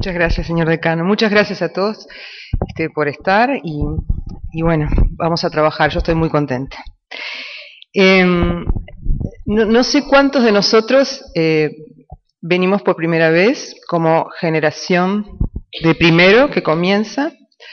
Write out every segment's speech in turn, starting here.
Muchas gracias, señor decano. Muchas gracias a todos por estar y bueno, vamos a trabajar. Yo estoy muy contenta. No sé cuántos de nosotros venimos por primera vez como generación de primero que comienza,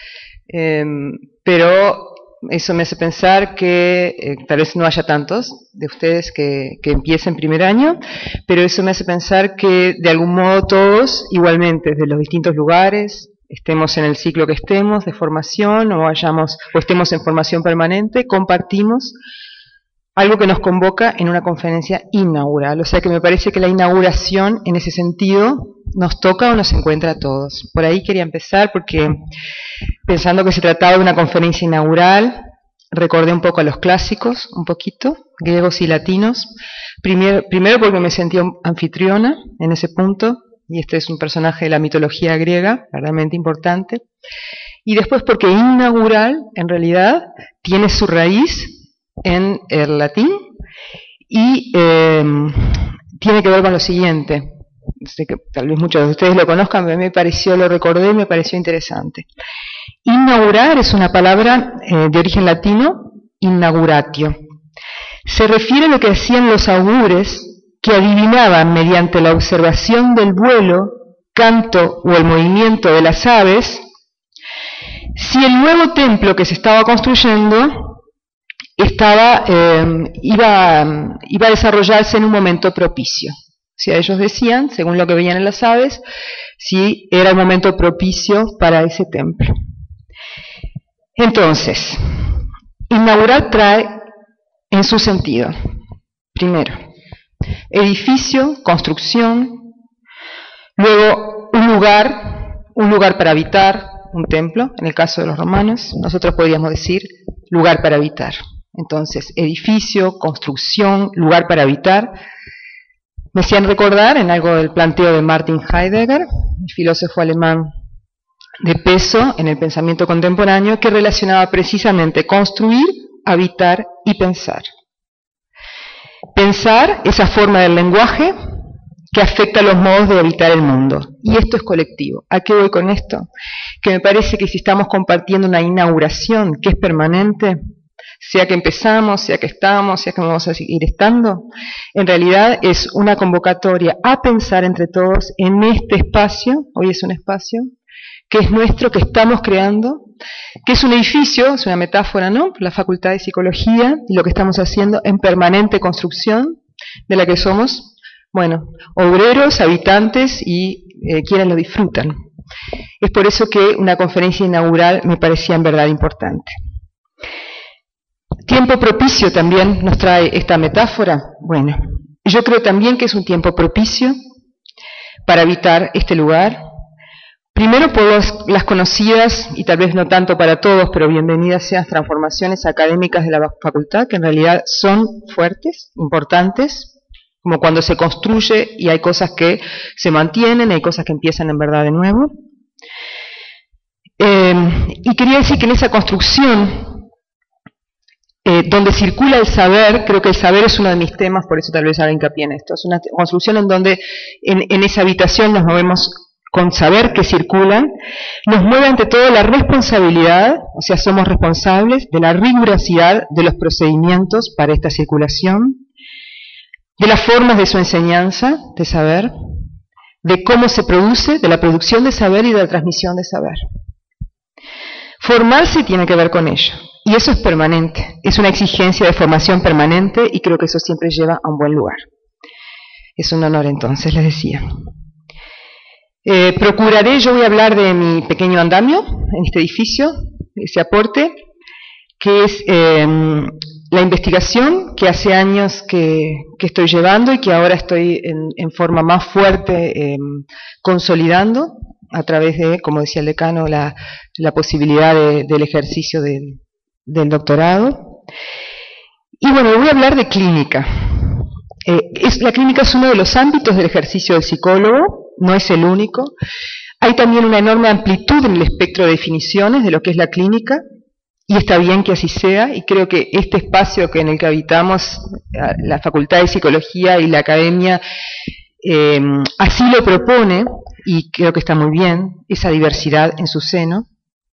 pero eso me hace pensar que tal vez no haya tantos de ustedes que empiecen primer año, pero eso me hace pensar que de algún modo todos, igualmente, desde los distintos lugares, estemos en el ciclo que estemos de formación o estemos en formación permanente, compartimos algo que nos convoca en una conferencia inaugural. O sea que me parece que la inauguración, en ese sentido, nos toca o nos encuentra a todos. Por ahí quería empezar porque, pensando que se trataba de una conferencia inaugural, recordé un poco a los clásicos, un poquito, griegos y latinos. Primero porque me sentí anfitriona en ese punto, y este es un personaje de la mitología griega, verdaderamente importante. Y después porque inaugural, en realidad, tiene su raíz en el latín y tiene que ver con lo siguiente. Sé que tal vez muchos de ustedes lo conozcan, pero lo recordé y me pareció interesante. Inaugurar es una palabra de origen latino, inauguratio. Se refiere a lo que hacían los augures que adivinaban mediante la observación del vuelo, canto o el movimiento de las aves si el nuevo templo que se estaba construyendo iba a desarrollarse en un momento propicio. O sea, ellos decían, según lo que veían en las aves, si era el momento propicio para ese templo. Entonces, inaugurar trae en su sentido, primero, edificio, construcción, luego un lugar para habitar, un templo, en el caso de los romanos, nosotros podríamos decir lugar para habitar. Entonces, edificio, construcción, lugar para habitar, me hacían recordar en algo del planteo de Martin Heidegger, el filósofo alemán de peso en el pensamiento contemporáneo, que relacionaba precisamente construir, habitar y pensar. Pensar, esa forma del lenguaje que afecta los modos de habitar el mundo. Y esto es colectivo. ¿A qué voy con esto? Que me parece que si estamos compartiendo una inauguración que es permanente, sea que empezamos, sea que estamos, sea que vamos a seguir estando, en realidad es una convocatoria a pensar entre todos en este espacio, hoy es un espacio, que es nuestro, que estamos creando, que es un edificio, es una metáfora, ¿no?, la Facultad de Psicología, y lo que estamos haciendo en permanente construcción, de la que somos, bueno, obreros, habitantes y quienes lo disfrutan. Es por eso que una conferencia inaugural me parecía en verdad importante. Tiempo propicio también nos trae esta metáfora. Bueno, yo creo también que es un tiempo propicio para habitar este lugar. Primero por las conocidas, y tal vez no tanto para todos, pero bienvenidas sean transformaciones académicas de la facultad, que en realidad son fuertes, importantes, como cuando se construye y hay cosas que se mantienen, hay cosas que empiezan en verdad de nuevo. Y quería decir que en esa construcción, donde circula el saber, creo que el saber es uno de mis temas, por eso tal vez haga hincapié en esto, es una construcción en donde en esa habitación nos movemos con saber que circulan, nos mueve ante todo la responsabilidad, o sea, somos responsables de la rigurosidad de los procedimientos para esta circulación, de las formas de su enseñanza de saber, de cómo se produce, de la producción de saber y de la transmisión de saber. Formarse tiene que ver con ello, y eso es permanente, es una exigencia de formación permanente y creo que eso siempre lleva a un buen lugar. Es un honor entonces, les decía. Procuraré, yo voy a hablar de mi pequeño andamio en este edificio, ese aporte, que es la investigación que hace años que estoy llevando y que ahora estoy en forma más fuerte consolidando a través de, como decía el decano, la posibilidad del ejercicio del doctorado. Y bueno, voy a hablar de clínica. La clínica es uno de los ámbitos del ejercicio del psicólogo, no es el único. Hay también una enorme amplitud en el espectro de definiciones de lo que es la clínica, y está bien que así sea, y creo que este espacio en el que habitamos, la Facultad de Psicología y la Academia, así lo propone, y creo que está muy bien, esa diversidad en su seno.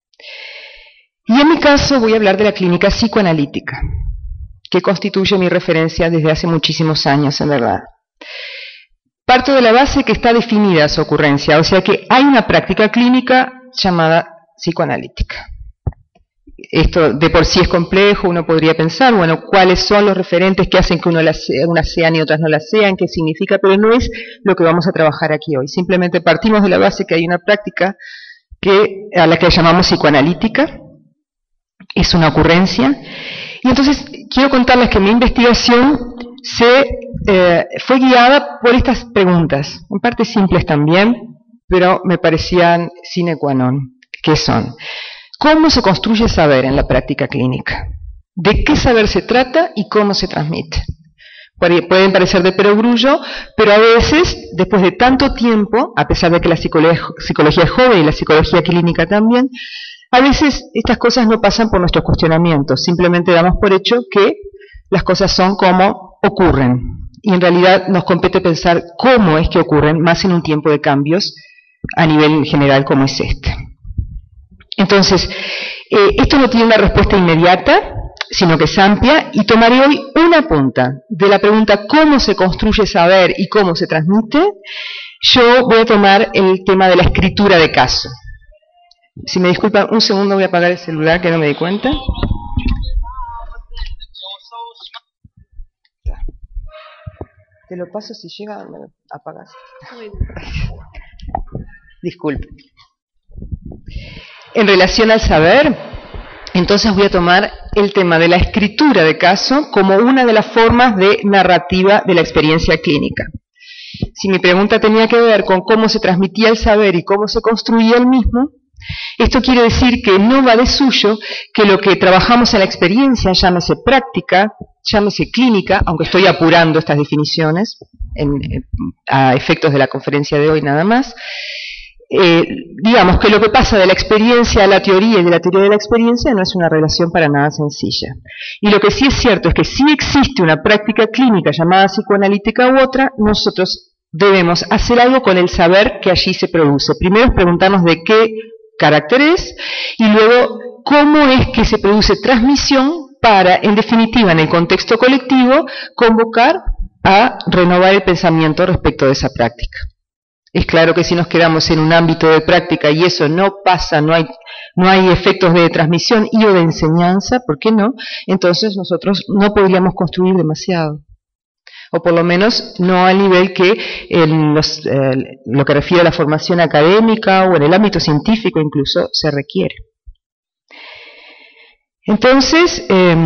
Y en mi caso voy a hablar de la clínica psicoanalítica, que constituye mi referencia desde hace muchísimos años, en verdad. Parto de la base que está definida su ocurrencia, o sea que hay una práctica clínica llamada psicoanalítica. Esto de por sí es complejo, uno podría pensar, bueno, cuáles son los referentes que hacen que unas sean y otras no las sean, qué significa, pero no es lo que vamos a trabajar aquí hoy. Simplemente partimos de la base que hay una práctica a la que llamamos psicoanalítica, es una ocurrencia, y entonces quiero contarles que mi investigación fue guiada por estas preguntas, en parte simples también, pero me parecían sine qua non, que son: ¿cómo se construye saber en la práctica clínica? ¿De qué saber se trata y cómo se transmite? Pueden parecer de perogrullo, pero a veces, después de tanto tiempo, a pesar de que la psicología es joven y la psicología clínica también, a veces estas cosas no pasan por nuestros cuestionamientos, simplemente damos por hecho que las cosas son como ocurren, y en realidad nos compete pensar cómo es que ocurren, más en un tiempo de cambios a nivel general como es este. Entonces, esto no tiene una respuesta inmediata, sino que es amplia, y tomaré hoy una punta de la pregunta ¿cómo se construye saber y cómo se transmite? Yo voy a tomar el tema de la escritura de caso. Si me disculpan un segundo, voy a apagar el celular que no me di cuenta. Te lo paso si llega, me lo apagas. Disculpe. En relación al saber, entonces voy a tomar el tema de la escritura de caso como una de las formas de narrativa de la experiencia clínica. Si mi pregunta tenía que ver con cómo se transmitía el saber y cómo se construía el mismo, esto quiere decir que no va de suyo que lo que trabajamos en la experiencia, llámese práctica, llámese clínica, aunque estoy apurando estas definiciones a efectos de la conferencia de hoy nada más, digamos que lo que pasa de la experiencia a la teoría y de la teoría de la experiencia no es una relación para nada sencilla. Y lo que sí es cierto es que si existe una práctica clínica llamada psicoanalítica u otra, nosotros debemos hacer algo con el saber que allí se produce. Primero es preguntarnos de qué carácter es, y luego cómo es que se produce transmisión para, en definitiva, en el contexto colectivo, convocar a renovar el pensamiento respecto de esa práctica. Es claro que si nos quedamos en un ámbito de práctica y eso no pasa, no hay efectos de transmisión y o de enseñanza, ¿por qué no? Entonces nosotros no podríamos construir demasiado. O por lo menos no al nivel que lo que refiere a la formación académica o en el ámbito científico incluso se requiere. Entonces,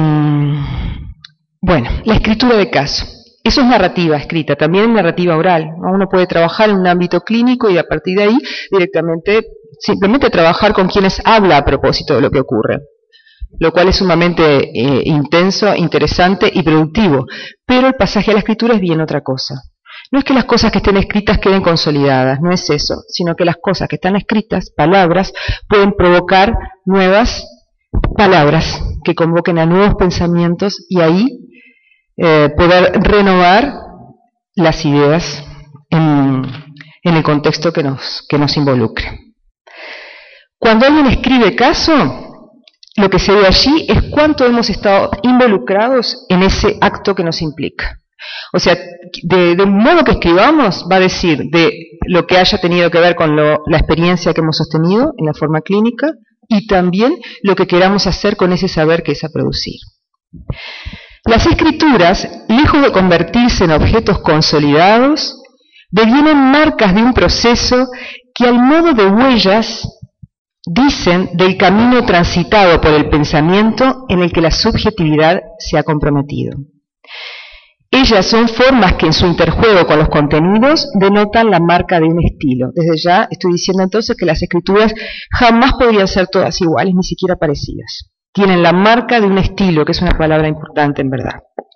bueno, la escritura de caso. Eso es narrativa escrita, también es narrativa oral, ¿no? Uno puede trabajar en un ámbito clínico y a partir de ahí directamente, simplemente trabajar con quienes habla a propósito de lo que ocurre, lo cual es sumamente intenso, interesante y productivo. Pero el pasaje a la escritura es bien otra cosa. No es que las cosas que estén escritas queden consolidadas, no es eso, sino que las cosas que están escritas, palabras, pueden provocar nuevas palabras que convoquen a nuevos pensamientos y ahí poder renovar las ideas en el contexto que nos involucre. Cuando alguien escribe caso, lo que se ve allí es cuánto hemos estado involucrados en ese acto que nos implica. O sea, de un modo que escribamos va a decir de lo que haya tenido que ver con la experiencia que hemos sostenido en la forma clínica y también lo que queramos hacer con ese saber que es a producir. Las escrituras, lejos de convertirse en objetos consolidados, devienen marcas de un proceso que al modo de huellas dicen del camino transitado por el pensamiento en el que la subjetividad se ha comprometido. Ellas son formas que en su interjuego con los contenidos denotan la marca de un estilo. Desde ya estoy diciendo entonces que las escrituras jamás podrían ser todas iguales, ni siquiera parecidas. Tienen la marca de un estilo, que es una palabra importante en verdad.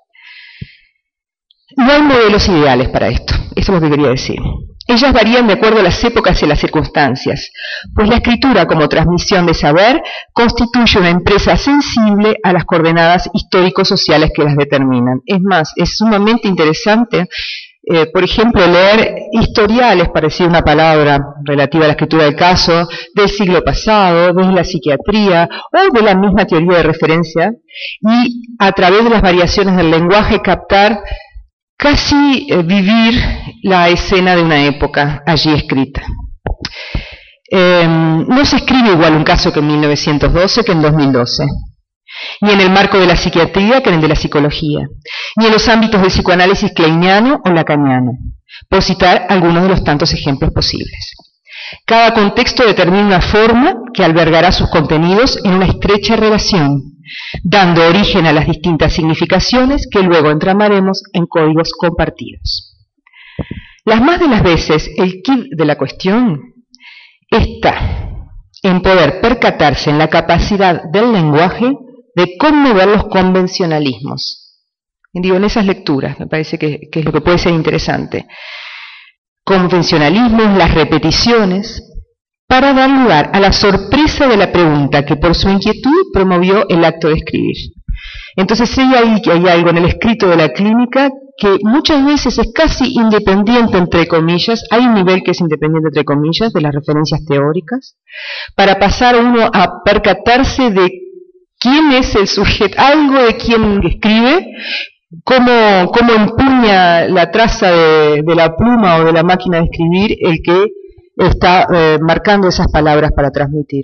No hay modelos ideales para esto, eso es lo que quería decir. Ellas varían de acuerdo a las épocas y las circunstancias, pues la escritura como transmisión de saber constituye una empresa sensible a las coordenadas histórico-sociales que las determinan. Es más, es sumamente interesante por ejemplo, leer historiales, parecía una palabra relativa a la escritura del caso, del siglo pasado, desde la psiquiatría o de la misma teoría de referencia, y a través de las variaciones del lenguaje captar casi vivir la escena de una época allí escrita. No se escribe igual un caso que en 1912 que en 2012. Ni en el marco de la psiquiatría que en el de la psicología, ni en los ámbitos del psicoanálisis kleiniano o lacaniano, por citar algunos de los tantos ejemplos posibles. Cada contexto determina una forma que albergará sus contenidos en una estrecha relación, dando origen a las distintas significaciones que luego entramaremos en códigos compartidos. Las más de las veces, el quid de la cuestión está en poder percatarse en la capacidad del lenguaje de conmover los convencionalismos. Digo, en esas lecturas, me parece que es lo que puede ser interesante. Convencionalismos, las repeticiones, para dar lugar a la sorpresa de la pregunta que por su inquietud promovió el acto de escribir. Entonces hay algo en el escrito de la clínica que muchas veces es casi independiente, entre comillas, hay un nivel que es independiente, entre comillas, de las referencias teóricas, para pasar uno a percatarse de quién es el sujeto, algo de quien escribe, cómo empuña la traza de la pluma o de la máquina de escribir el que está marcando esas palabras para transmitir.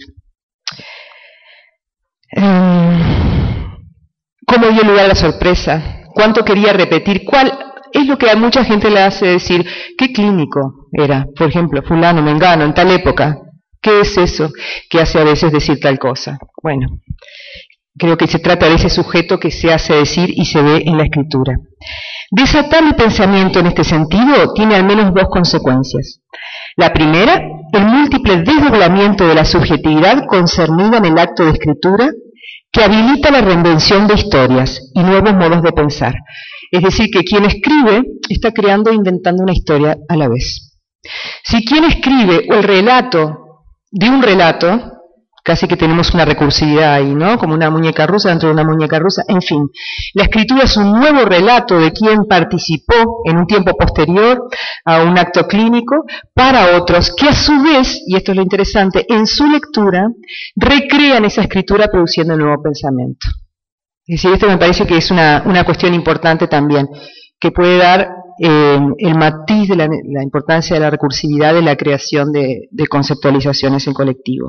¿Cómo dio lugar a la sorpresa? ¿Cuánto quería repetir? ¿Cuál es lo que a mucha gente le hace decir? ¿Qué clínico era? Por ejemplo, fulano, mengano, en tal época. ¿Qué es eso que hace a veces decir tal cosa? Bueno, creo que se trata de ese sujeto que se hace decir y se ve en la escritura. Desatar el pensamiento en este sentido tiene al menos dos consecuencias. La primera, el múltiple desdoblamiento de la subjetividad concernida en el acto de escritura, que habilita la reinvención de historias y nuevos modos de pensar. Es decir, que quien escribe está creando e inventando una historia a la vez. Si quien escribe el relato de un relato, casi que tenemos una recursividad ahí, ¿no? Como una muñeca rusa dentro de una muñeca rusa, en fin. La escritura es un nuevo relato de quien participó en un tiempo posterior a un acto clínico para otros que a su vez, y esto es lo interesante, en su lectura recrean esa escritura produciendo un nuevo pensamiento. Es decir, esto me parece que es una cuestión importante también, que puede dar el matiz de la importancia de la recursividad de la creación de conceptualizaciones en colectivo.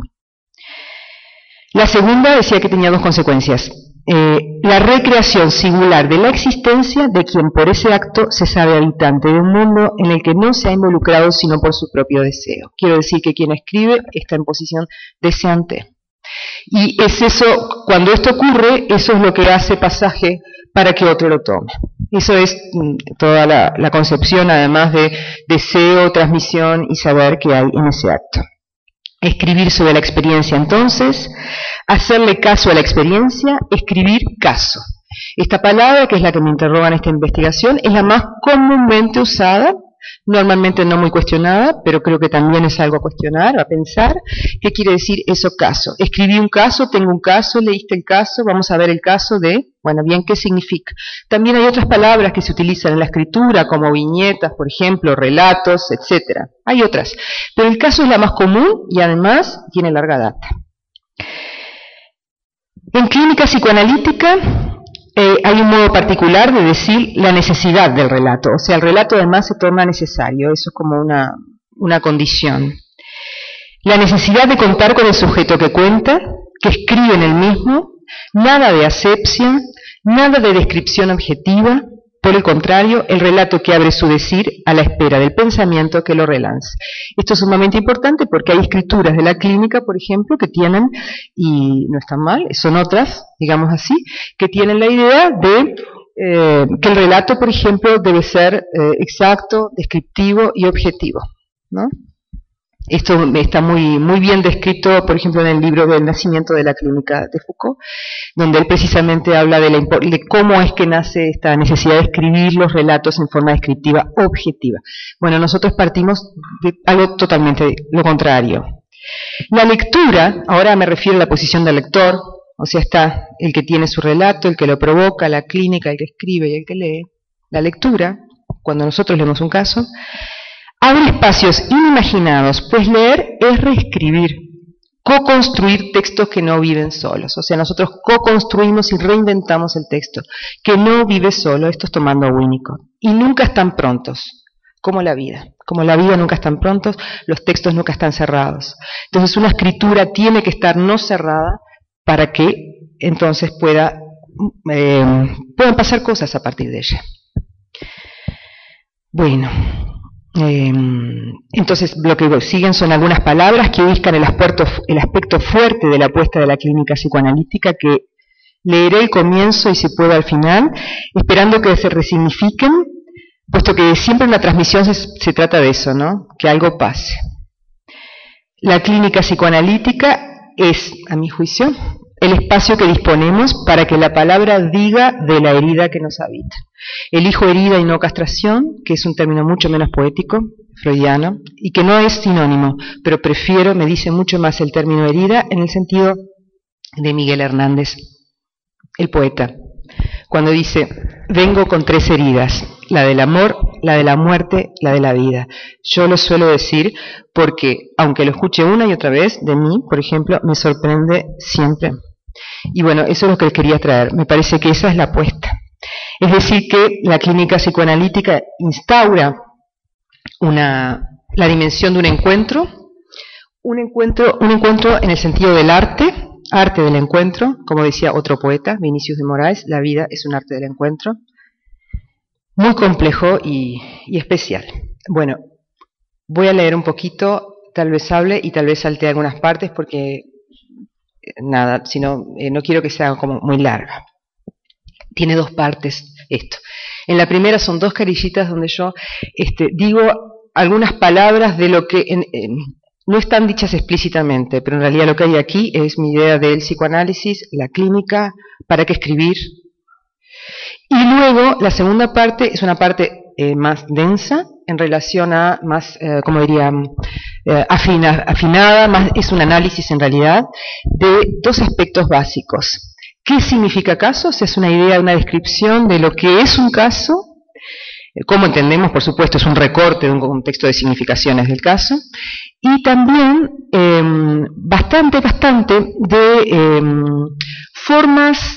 La segunda decía que tenía dos consecuencias. La recreación singular de la existencia de quien por ese acto se sabe habitante de un mundo en el que no se ha involucrado sino por su propio deseo. Quiero decir que quien escribe está en posición deseante. Y es eso, cuando esto ocurre, eso es lo que hace pasaje para que otro lo tome. Eso es toda la concepción, además de deseo, transmisión y saber que hay en ese acto. Escribir sobre la experiencia, entonces, hacerle caso a la experiencia, escribir caso. Esta palabra, que es la que me interroga en esta investigación, es la más comúnmente usada, normalmente no muy cuestionada, pero creo que también es algo a cuestionar, a pensar. ¿Qué quiere decir eso, caso? Escribí un caso, tengo un caso, leíste el caso, vamos a ver el caso de, bueno, bien, ¿qué significa? También hay otras palabras que se utilizan en la escritura, como viñetas, por ejemplo, relatos, etcétera. Hay otras, pero el caso es la más común y además tiene larga data. En clínica psicoanalítica hay un modo particular de decir la necesidad del relato, o sea, el relato además se torna necesario, eso es como una condición. La necesidad de contar con el sujeto que cuenta, que escribe en el mismo, nada de asepsia, nada de descripción objetiva, por el contrario, el relato que abre su decir a la espera del pensamiento que lo relance. Esto es sumamente importante porque hay escrituras de la clínica, por ejemplo, que tienen, y no están mal, son otras, digamos así, que tienen la idea de que el relato, por ejemplo, debe ser exacto, descriptivo y objetivo, ¿no? Esto está muy bien descrito, por ejemplo, en el libro del nacimiento de la clínica de Foucault, donde él precisamente habla de cómo es que nace esta necesidad de escribir los relatos en forma descriptiva objetiva. Bueno, nosotros partimos de algo totalmente lo contrario. La lectura, ahora me refiero a la posición del lector, o sea, está el que tiene su relato, el que lo provoca, la clínica, el que escribe y el que lee. La lectura cuando nosotros leemos un caso, abre espacios inimaginados, pues leer es reescribir, co-construir textos que no viven solos. O sea, nosotros co-construimos y reinventamos el texto, que no vive solo, esto es tomando a Winnicott. Y nunca están prontos, como la vida. Como la vida nunca están prontos, los textos nunca están cerrados. Entonces una escritura tiene que estar no cerrada para que entonces puedan pasar cosas a partir de ella. Bueno, entonces lo que siguen son algunas palabras que ubican el aspecto fuerte de la apuesta de la clínica psicoanalítica, que leeré el comienzo y si puedo al final, esperando que se resignifiquen, puesto que siempre en la transmisión se trata de eso, ¿no? Que algo pase. La clínica psicoanalítica es, a mi juicio, el espacio que disponemos para que la palabra diga de la herida que nos habita. Elijo herida y no castración, que es un término mucho menos poético, freudiano, y que no es sinónimo, pero prefiero, me dice mucho más el término herida en el sentido de Miguel Hernández, el poeta, cuando dice, vengo con 3 heridas, la del amor, la de la muerte, la de la vida. Yo lo suelo decir porque, aunque lo escuche una y otra vez, de mí, por ejemplo, me sorprende siempre. Y bueno, eso es lo que quería traer. Me parece que esa es la apuesta. Es decir, que la clínica psicoanalítica instaura la dimensión de un encuentro en el sentido del arte del encuentro, como decía otro poeta, Vinicius de Moraes, la vida es un arte del encuentro, muy complejo y especial. Bueno, voy a leer un poquito, tal vez hable y tal vez salte algunas partes porque nada, no quiero que sea como muy larga. Tiene 2 partes esto. En la primera son 2 carillitas donde yo digo algunas palabras de lo que no están dichas explícitamente, pero en realidad lo que hay aquí es mi idea del psicoanálisis, la clínica, para qué escribir. Y luego la segunda parte es una parte más densa en relación a más, como diría, afinada, más, es un análisis en realidad de 2 aspectos básicos. ¿Qué significa caso? O sea, es una idea, una descripción de lo que es un caso, cómo entendemos, por supuesto, es un recorte de un contexto de significaciones del caso, y también bastante de formas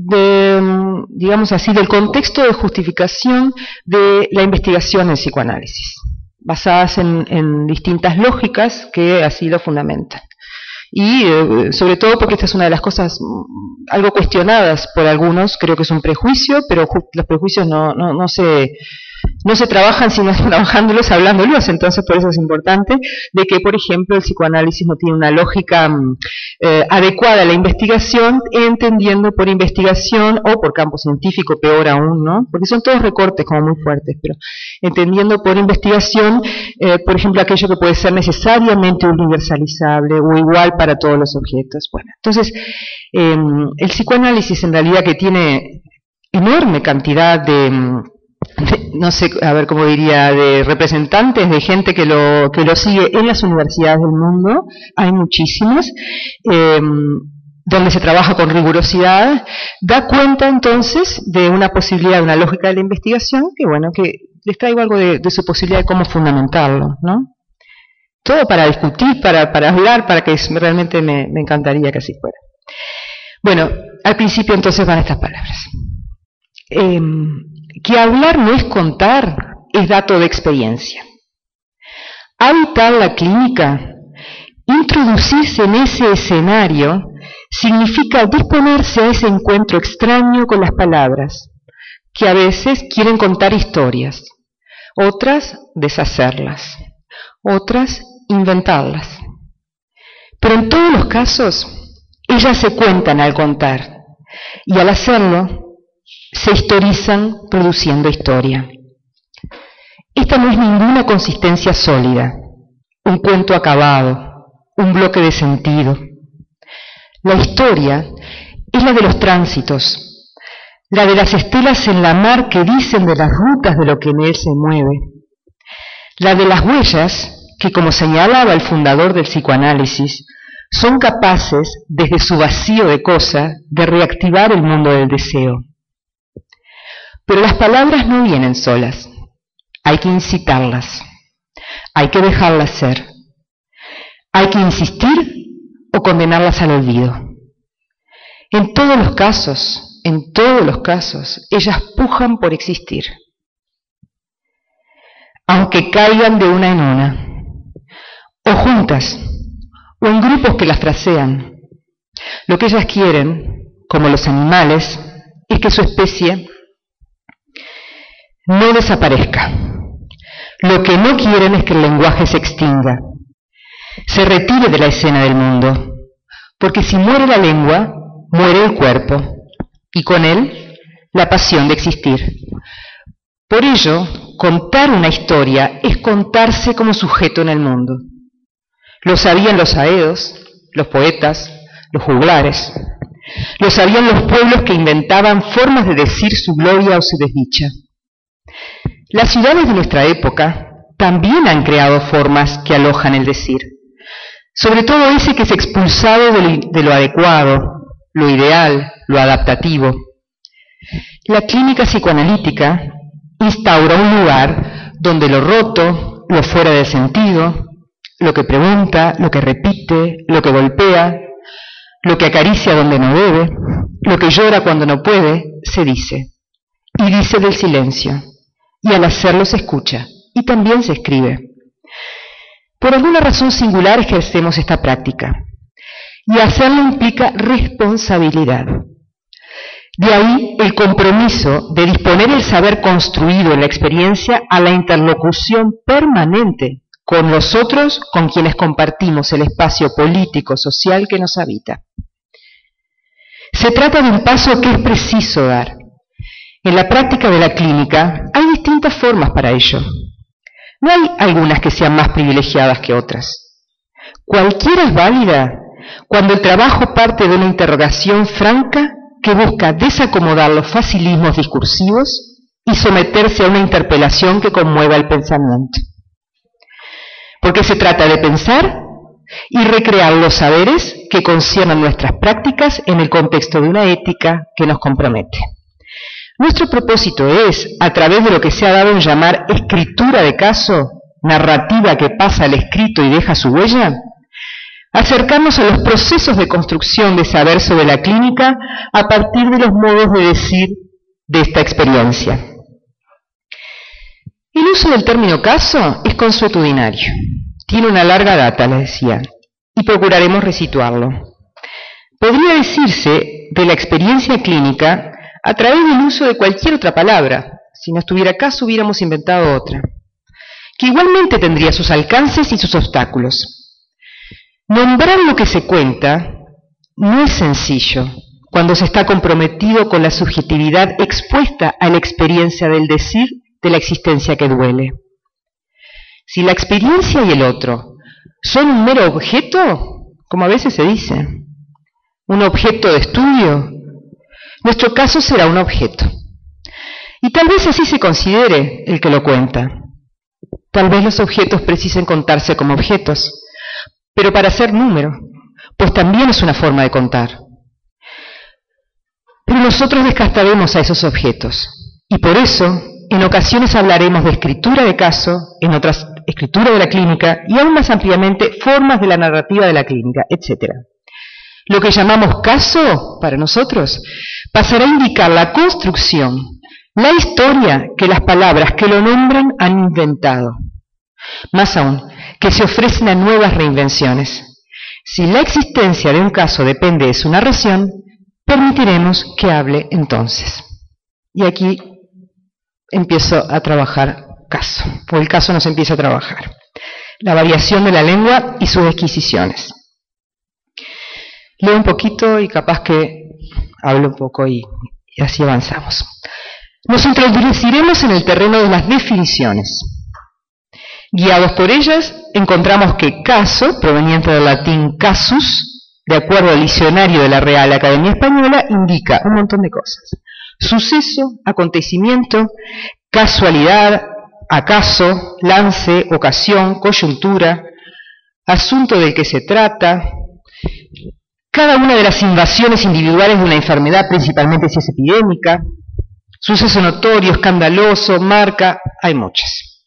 digamos así, del contexto de justificación de la investigación en psicoanálisis, basadas en distintas lógicas que así lo fundamentan. Y sobre todo porque esta es una de las cosas algo cuestionadas por algunos, creo que es un prejuicio, pero los prejuicios no se trabajan sino trabajándolos, hablándolos, entonces por eso es importante de que, por ejemplo, el psicoanálisis no tiene una lógica adecuada a la investigación, entendiendo por investigación, o por campo científico, peor aún, ¿no? Porque son todos recortes como muy fuertes, pero entendiendo por investigación, por ejemplo, aquello que puede ser necesariamente universalizable o igual para todos los objetos. Bueno, entonces, el psicoanálisis en realidad que tiene enorme cantidad no sé, a ver cómo diría, de representantes, de gente que lo sigue en las universidades del mundo, hay muchísimas, donde se trabaja con rigurosidad, da cuenta entonces de una posibilidad, de una lógica de la investigación, que bueno, que les traigo algo de su posibilidad de cómo fundamentarlo, ¿no? Todo para discutir, para hablar, para que realmente me encantaría que así fuera. Bueno, al principio entonces van estas palabras. Que hablar no es contar, es dato de experiencia. Habitar la clínica, introducirse en ese escenario, significa disponerse a ese encuentro extraño con las palabras, que a veces quieren contar historias, otras deshacerlas, otras inventarlas. Pero en todos los casos, ellas se cuentan al contar, y al hacerlo, se historizan produciendo historia. Esta no es ninguna consistencia sólida, un cuento acabado, un bloque de sentido. La historia es la de los tránsitos, la de las estelas en la mar que dicen de las rutas de lo que en él se mueve, la de las huellas que, como señalaba el fundador del psicoanálisis, son capaces, desde su vacío de cosa, de reactivar el mundo del deseo. Pero las palabras no vienen solas, hay que incitarlas, hay que dejarlas ser, hay que insistir o condenarlas al olvido. En todos los casos, ellas pujan por existir. Aunque caigan de una en una, o juntas, o en grupos que las frasean, lo que ellas quieren, como los animales, es que su especie no desaparezca. Lo que no quieren es que el lenguaje se extinga, se retire de la escena del mundo, porque si muere la lengua, muere el cuerpo, y con él la pasión de existir. Por ello, contar una historia es contarse como sujeto en el mundo. Lo sabían los aedos, los poetas, los juglares. Lo sabían los pueblos que inventaban formas de decir su gloria o su desdicha. Las ciudades de nuestra época también han creado formas que alojan el decir, sobre todo ese que es expulsado de lo adecuado, lo ideal, lo adaptativo. La clínica psicoanalítica instaura un lugar donde lo roto, lo fuera de sentido, lo que pregunta, lo que repite, lo que golpea, lo que acaricia donde no debe, lo que llora cuando no puede, se dice. Y dice del silencio. Y al hacerlo se escucha. Y también se escribe. Por alguna razón singular ejercemos esta práctica. Y hacerlo implica responsabilidad. De ahí el compromiso de disponer el saber construido en la experiencia a la interlocución permanente con los otros con quienes compartimos el espacio político, social que nos habita. Se trata de un paso que es preciso dar. En la práctica de la clínica hay distintas formas para ello. No hay algunas que sean más privilegiadas que otras. Cualquiera es válida cuando el trabajo parte de una interrogación franca que busca desacomodar los facilismos discursivos y someterse a una interpelación que conmueva el pensamiento. Porque se trata de pensar y recrear los saberes que conciernen nuestras prácticas en el contexto de una ética que nos compromete. Nuestro propósito es, a través de lo que se ha dado en llamar escritura de caso, narrativa que pasa al escrito y deja su huella, acercarnos a los procesos de construcción de saber sobre la clínica a partir de los modos de decir de esta experiencia. El uso del término caso es consuetudinario. Tiene una larga data, les decía, y procuraremos resituarlo. Podría decirse de la experiencia clínica a través del uso de cualquier otra palabra. Si no estuviera caso, hubiéramos inventado otra, que igualmente tendría sus alcances y sus obstáculos. Nombrar lo que se cuenta no es sencillo cuando se está comprometido con la subjetividad expuesta a la experiencia del decir de la existencia que duele. Si la experiencia y el otro son un mero objeto, como a veces se dice, un objeto de estudio, nuestro caso será un objeto. Y tal vez así se considere el que lo cuenta. Tal vez los objetos precisen contarse como objetos, pero para ser número, pues también es una forma de contar. Pero nosotros descartaremos a esos objetos, y por eso en ocasiones hablaremos de escritura de caso, en otras escritura de la clínica, y aún más ampliamente formas de la narrativa de la clínica, etc. Lo que llamamos caso, para nosotros, pasará a indicar la construcción, la historia que las palabras que lo nombran han inventado. Más aún, que se ofrecen a nuevas reinvenciones. Si la existencia de un caso depende de su narración, permitiremos que hable entonces. Y aquí empiezo a trabajar caso, o el caso nos empieza a trabajar. La variación de la lengua y sus exquisiciones. Leo un poquito y capaz que hablo un poco y así avanzamos. Nos introduciremos en el terreno de las definiciones. Guiados por ellas, encontramos que caso, proveniente del latín casus, de acuerdo al diccionario de la Real Academia Española, indica un montón de cosas. Suceso, acontecimiento, casualidad, acaso, lance, ocasión, coyuntura, asunto del que se trata, cada una de las invasiones individuales de una enfermedad, principalmente si es epidémica, suceso notorio, escandaloso, marca, hay muchas.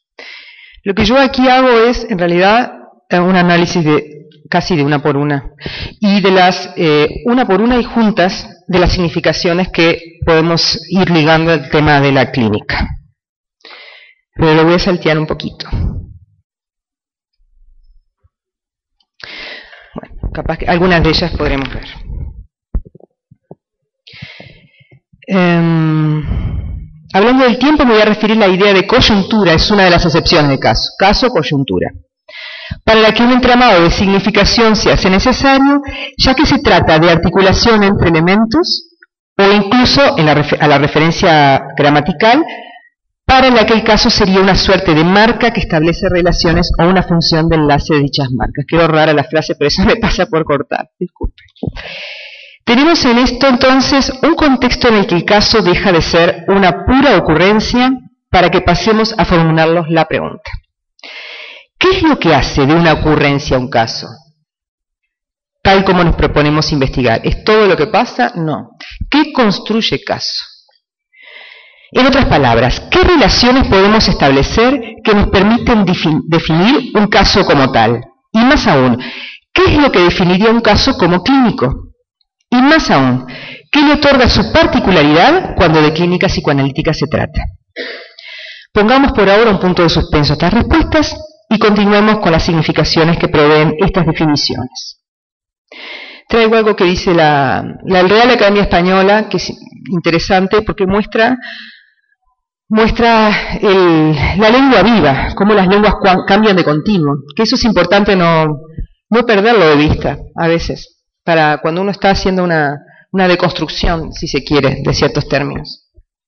Lo que yo aquí hago es, en realidad, un análisis casi de una por una, y de las una por una y juntas de las significaciones que podemos ir ligando al tema de la clínica. Pero lo voy a saltear un poquito. Bueno, capaz que algunas de ellas podremos ver. Hablando del tiempo, me voy a referir a la idea de coyuntura, es una de las acepciones de caso. Caso, coyuntura. Para la que un entramado de significación se hace necesario, ya que se trata de articulación entre elementos, o incluso a la referencia gramatical, para la que el caso sería una suerte de marca que establece relaciones o una función de enlace de dichas marcas. Quedó rara la frase, pero eso me pasa por cortar, disculpen. Tenemos en esto entonces un contexto en el que el caso deja de ser una pura ocurrencia para que pasemos a formularnos la pregunta. ¿Qué es lo que hace de una ocurrencia un caso? Tal como nos proponemos investigar. ¿Es todo lo que pasa? No. ¿Qué construye caso? En otras palabras, ¿qué relaciones podemos establecer que nos permiten definir un caso como tal? Y más aún, ¿qué es lo que definiría un caso como clínico? Y más aún, ¿qué le otorga su particularidad cuando de clínica psicoanalítica se trata? Pongamos por ahora un punto de suspenso a estas respuestas y continuemos con las significaciones que proveen estas definiciones. Traigo algo que dice la Real Academia Española, que es interesante porque muestra la lengua viva, cómo las lenguas cambian de continuo, que eso es importante no perderlo de vista a veces, para cuando uno está haciendo una deconstrucción, si se quiere, de ciertos términos.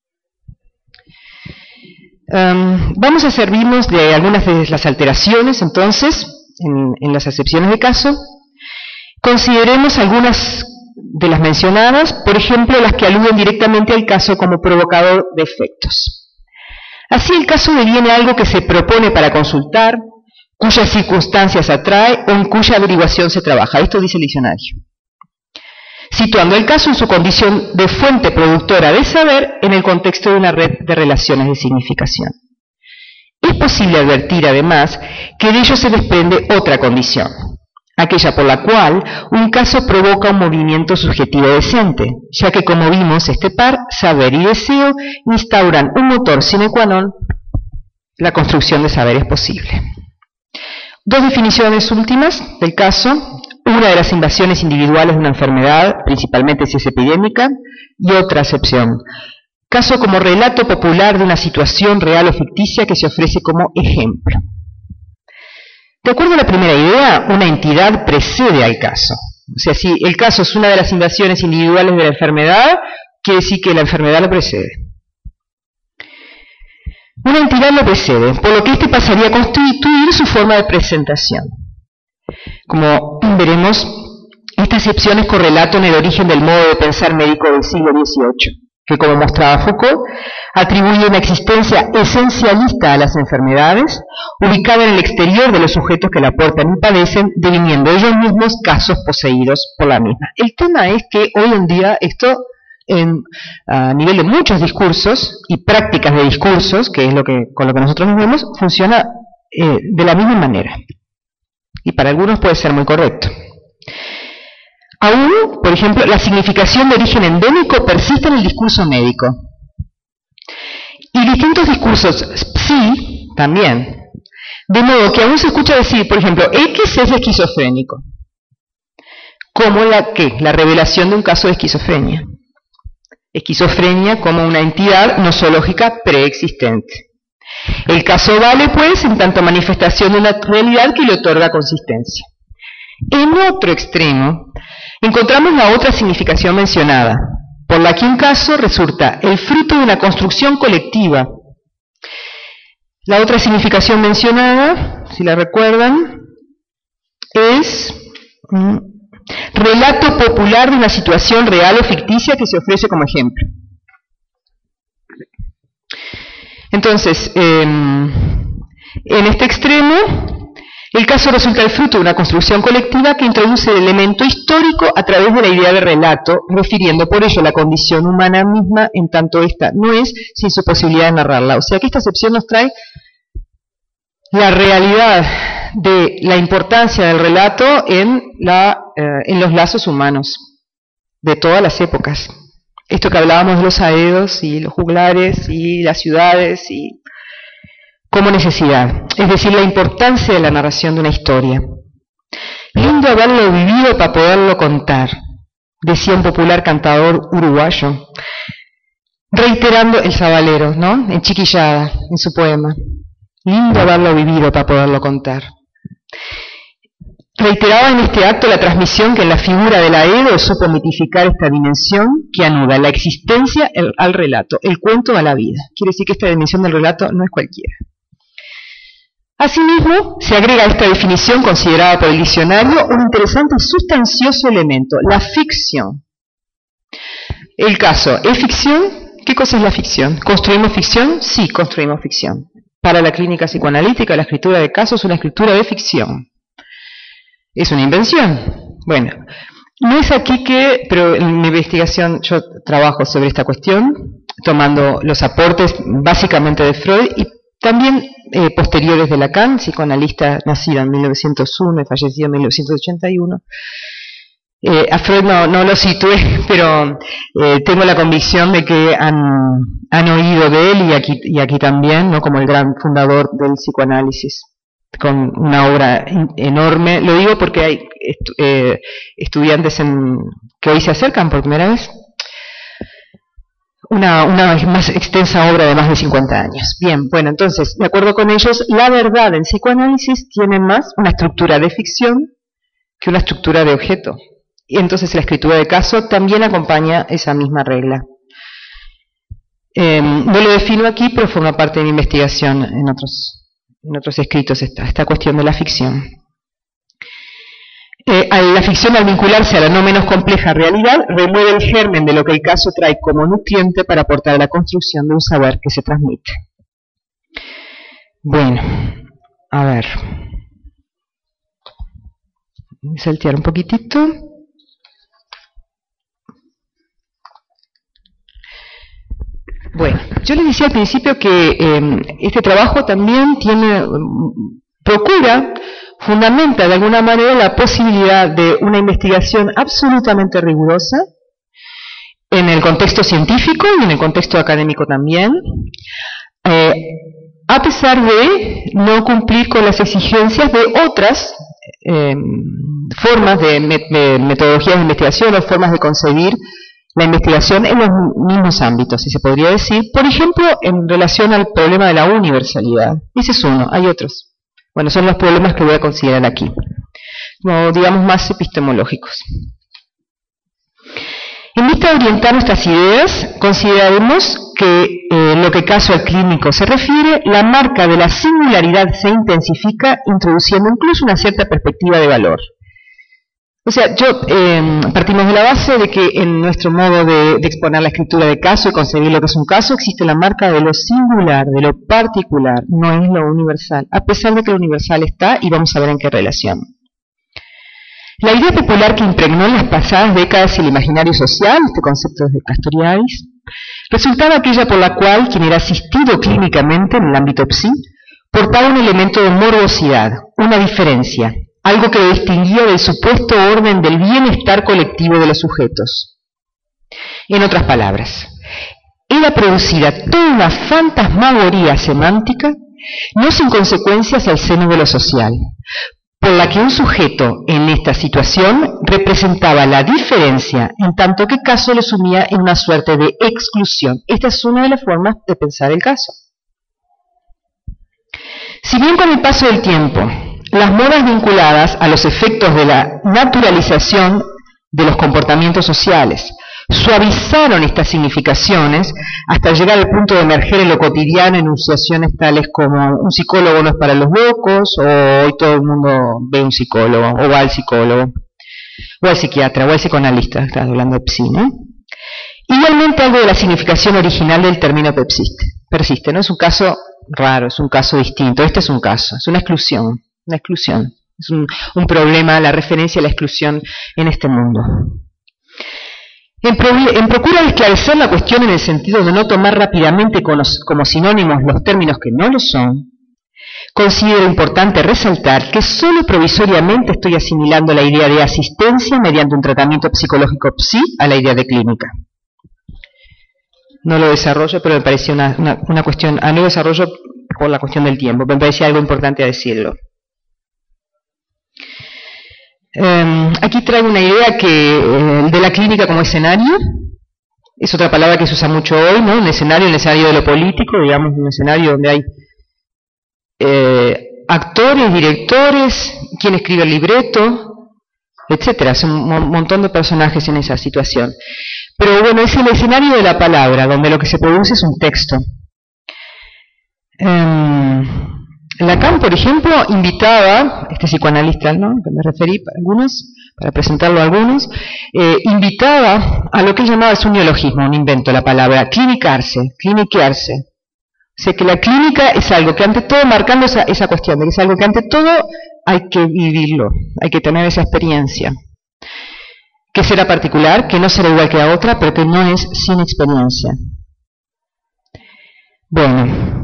Vamos a servirnos de algunas de las alteraciones, entonces, en las acepciones de caso. Consideremos algunas de las mencionadas, por ejemplo, las que aluden directamente al caso como provocador de efectos. Así, el caso deviene algo que se propone para consultar, cuyas circunstancias atrae o en cuya averiguación se trabaja. Esto dice el diccionario. Situando el caso en su condición de fuente productora de saber en el contexto de una red de relaciones de significación. Es posible advertir, además, que de ello se desprende otra condición, aquella por la cual un caso provoca un movimiento subjetivo decente, ya que, como vimos, este par, saber y deseo, instauran un motor sine qua non, la construcción de saber es posible. Dos definiciones últimas del caso. Una de las invasiones individuales de una enfermedad, principalmente si es epidémica, y otra acepción. Caso como relato popular de una situación real o ficticia que se ofrece como ejemplo. De acuerdo a la primera idea, una entidad precede al caso. O sea, si el caso es una de las invasiones individuales de la enfermedad, quiere decir que la enfermedad lo precede. Una entidad lo precede, por lo que éste pasaría a constituir su forma de presentación. Como veremos, esta acepción es correlato en el origen del modo de pensar médico del siglo XVIII, que, como mostraba Foucault, atribuye una existencia esencialista a las enfermedades, ubicada en el exterior de los sujetos que la portan y padecen, deviniendo ellos mismos casos poseídos por la misma. El tema es que hoy en día esto, a nivel de muchos discursos y prácticas de discursos, que es con lo que nosotros nos vemos, funciona de la misma manera. Y para algunos puede ser muy correcto. Aún, por ejemplo, la significación de origen endémico persiste en el discurso médico. Y distintos discursos sí, también. De modo que aún se escucha decir, por ejemplo, X es esquizofrénico. Como la revelación de un caso de esquizofrenia. Esquizofrenia como una entidad nosológica preexistente. El caso vale, pues, en tanto manifestación de una realidad que le otorga consistencia. En otro extremo, encontramos la otra significación mencionada, por la que un caso resulta el fruto de una construcción colectiva. La otra significación mencionada, si la recuerdan, es relato popular de una situación real o ficticia que se ofrece como ejemplo. Entonces, en este extremo, el caso resulta el fruto de una construcción colectiva que introduce el elemento histórico a través de la idea de relato, refiriendo por ello la condición humana misma, en tanto esta no es sin su posibilidad de narrarla. O sea que esta acepción nos trae la realidad de la importancia del relato en los lazos humanos de todas las épocas. Esto que hablábamos de los aedos y los juglares y las ciudades y como necesidad, es decir, la importancia de la narración de una historia. Lindo haberlo vivido para poderlo contar, decía un popular cantador uruguayo, reiterando el sabalero, ¿no?, en Chiquillada, en su poema. Lindo haberlo vivido para poderlo contar. Reiteraba en este acto la transmisión que en la figura del aedo supo mitificar esta dimensión que anuda la existencia al relato, el cuento a la vida. Quiere decir que esta dimensión del relato no es cualquiera. Asimismo, se agrega a esta definición considerada por el diccionario un interesante y sustancioso elemento, la ficción. El caso, ¿es ficción? ¿Qué cosa es la ficción? ¿Construimos ficción? Sí, construimos ficción. Para la clínica psicoanalítica, la escritura de casos es una escritura de ficción. ¿Es una invención? Bueno, no es aquí que, pero en mi investigación yo trabajo sobre esta cuestión, tomando los aportes básicamente de Freud y también posteriores de Lacan, psicoanalista nacido en 1901 y fallecido en 1981. A Freud no lo situé, pero tengo la convicción de que han oído de él y aquí también, ¿no?, como el gran fundador del psicoanálisis, con una obra enorme. Lo digo porque hay estudiantes que hoy se acercan por primera vez. Una más extensa obra de más de 50 años. Bien, bueno, entonces, de acuerdo con ellos, la verdad en psicoanálisis tiene más una estructura de ficción que una estructura de objeto. Y entonces la escritura de caso también acompaña esa misma regla. No lo defino aquí, pero forma parte de mi investigación en otros escritos esta cuestión de la ficción. La ficción, al vincularse a la no menos compleja realidad, remueve el germen de lo que el caso trae como nutriente para aportar a la construcción de un saber que se transmite. Bueno, a ver. Voy a saltear un poquitito. Bueno, yo les decía al principio que este trabajo también fundamenta de alguna manera la posibilidad de una investigación absolutamente rigurosa en el contexto científico y en el contexto académico también, a pesar de no cumplir con las exigencias de otras formas de metodologías de investigación o formas de concebir la investigación en los mismos ámbitos, si se podría decir, por ejemplo, en relación al problema de la universalidad. Ese es uno, hay otros. Bueno, son los problemas que voy a considerar aquí, como digamos más epistemológicos. En vista de orientar nuestras ideas, consideraremos que lo que caso al clínico se refiere, la marca de la singularidad se intensifica, introduciendo incluso una cierta perspectiva de valor. O sea, partimos de la base de que en nuestro modo de exponer la escritura de caso y concebir lo que es un caso, existe la marca de lo singular, de lo particular, no es lo universal, a pesar de que lo universal está, y vamos a ver en qué relación. La idea popular que impregnó en las pasadas décadas el imaginario social, este concepto de Castoriadis, resultaba aquella por la cual quien era asistido clínicamente en el ámbito psi, portaba un elemento de morbosidad, una diferencia, algo que lo distinguía del supuesto orden del bienestar colectivo de los sujetos. En otras palabras, era producida toda una fantasmagoría semántica, no sin consecuencias al seno de lo social, por la que un sujeto en esta situación representaba la diferencia, en tanto que caso lo sumía en una suerte de exclusión. Esta es una de las formas de pensar el caso. Si bien con el paso del tiempo, las modas vinculadas a los efectos de la naturalización de los comportamientos sociales suavizaron estas significaciones hasta llegar al punto de emerger en lo cotidiano enunciaciones tales como un psicólogo no es para los locos, o hoy todo el mundo ve un psicólogo, o va al psicólogo, o al psiquiatra, o al psicoanalista, estás hablando de psi, ¿no? Igualmente algo de la significación original del término persiste, no es un caso raro, es un caso distinto, este es un caso, es una exclusión, es un problema, la referencia a la exclusión en este mundo. En procura de esclarecer la cuestión en el sentido de no tomar rápidamente como sinónimos los términos que no lo son, Considero importante resaltar que solo provisoriamente estoy asimilando la idea de asistencia mediante un tratamiento psicológico psi a la idea de clínica. No lo desarrollo, pero me parecía una cuestión, no lo desarrollo por la cuestión del tiempo, me parecía algo importante a decirlo. Aquí traigo una idea de la clínica como escenario. Es otra palabra que se usa mucho hoy, ¿no? El escenario de lo político, digamos, un escenario donde hay actores, directores, quien escribe el libreto, etcétera. Son un montón de personajes en esa situación. Pero bueno, es el escenario de la palabra, donde lo que se produce es un texto. Lacan, por ejemplo, invitaba, este psicoanalista, ¿no?, que me referí para presentarlo a algunos, invitaba a lo que él llamaba es un neologismo, un invento, la palabra, cliniquearse. O sea que la clínica es algo que ante todo, marcando esa cuestión, de que es algo que ante todo hay que vivirlo, hay que tener esa experiencia. Que será particular, que no será igual que a otra, pero que no es sin experiencia. Bueno.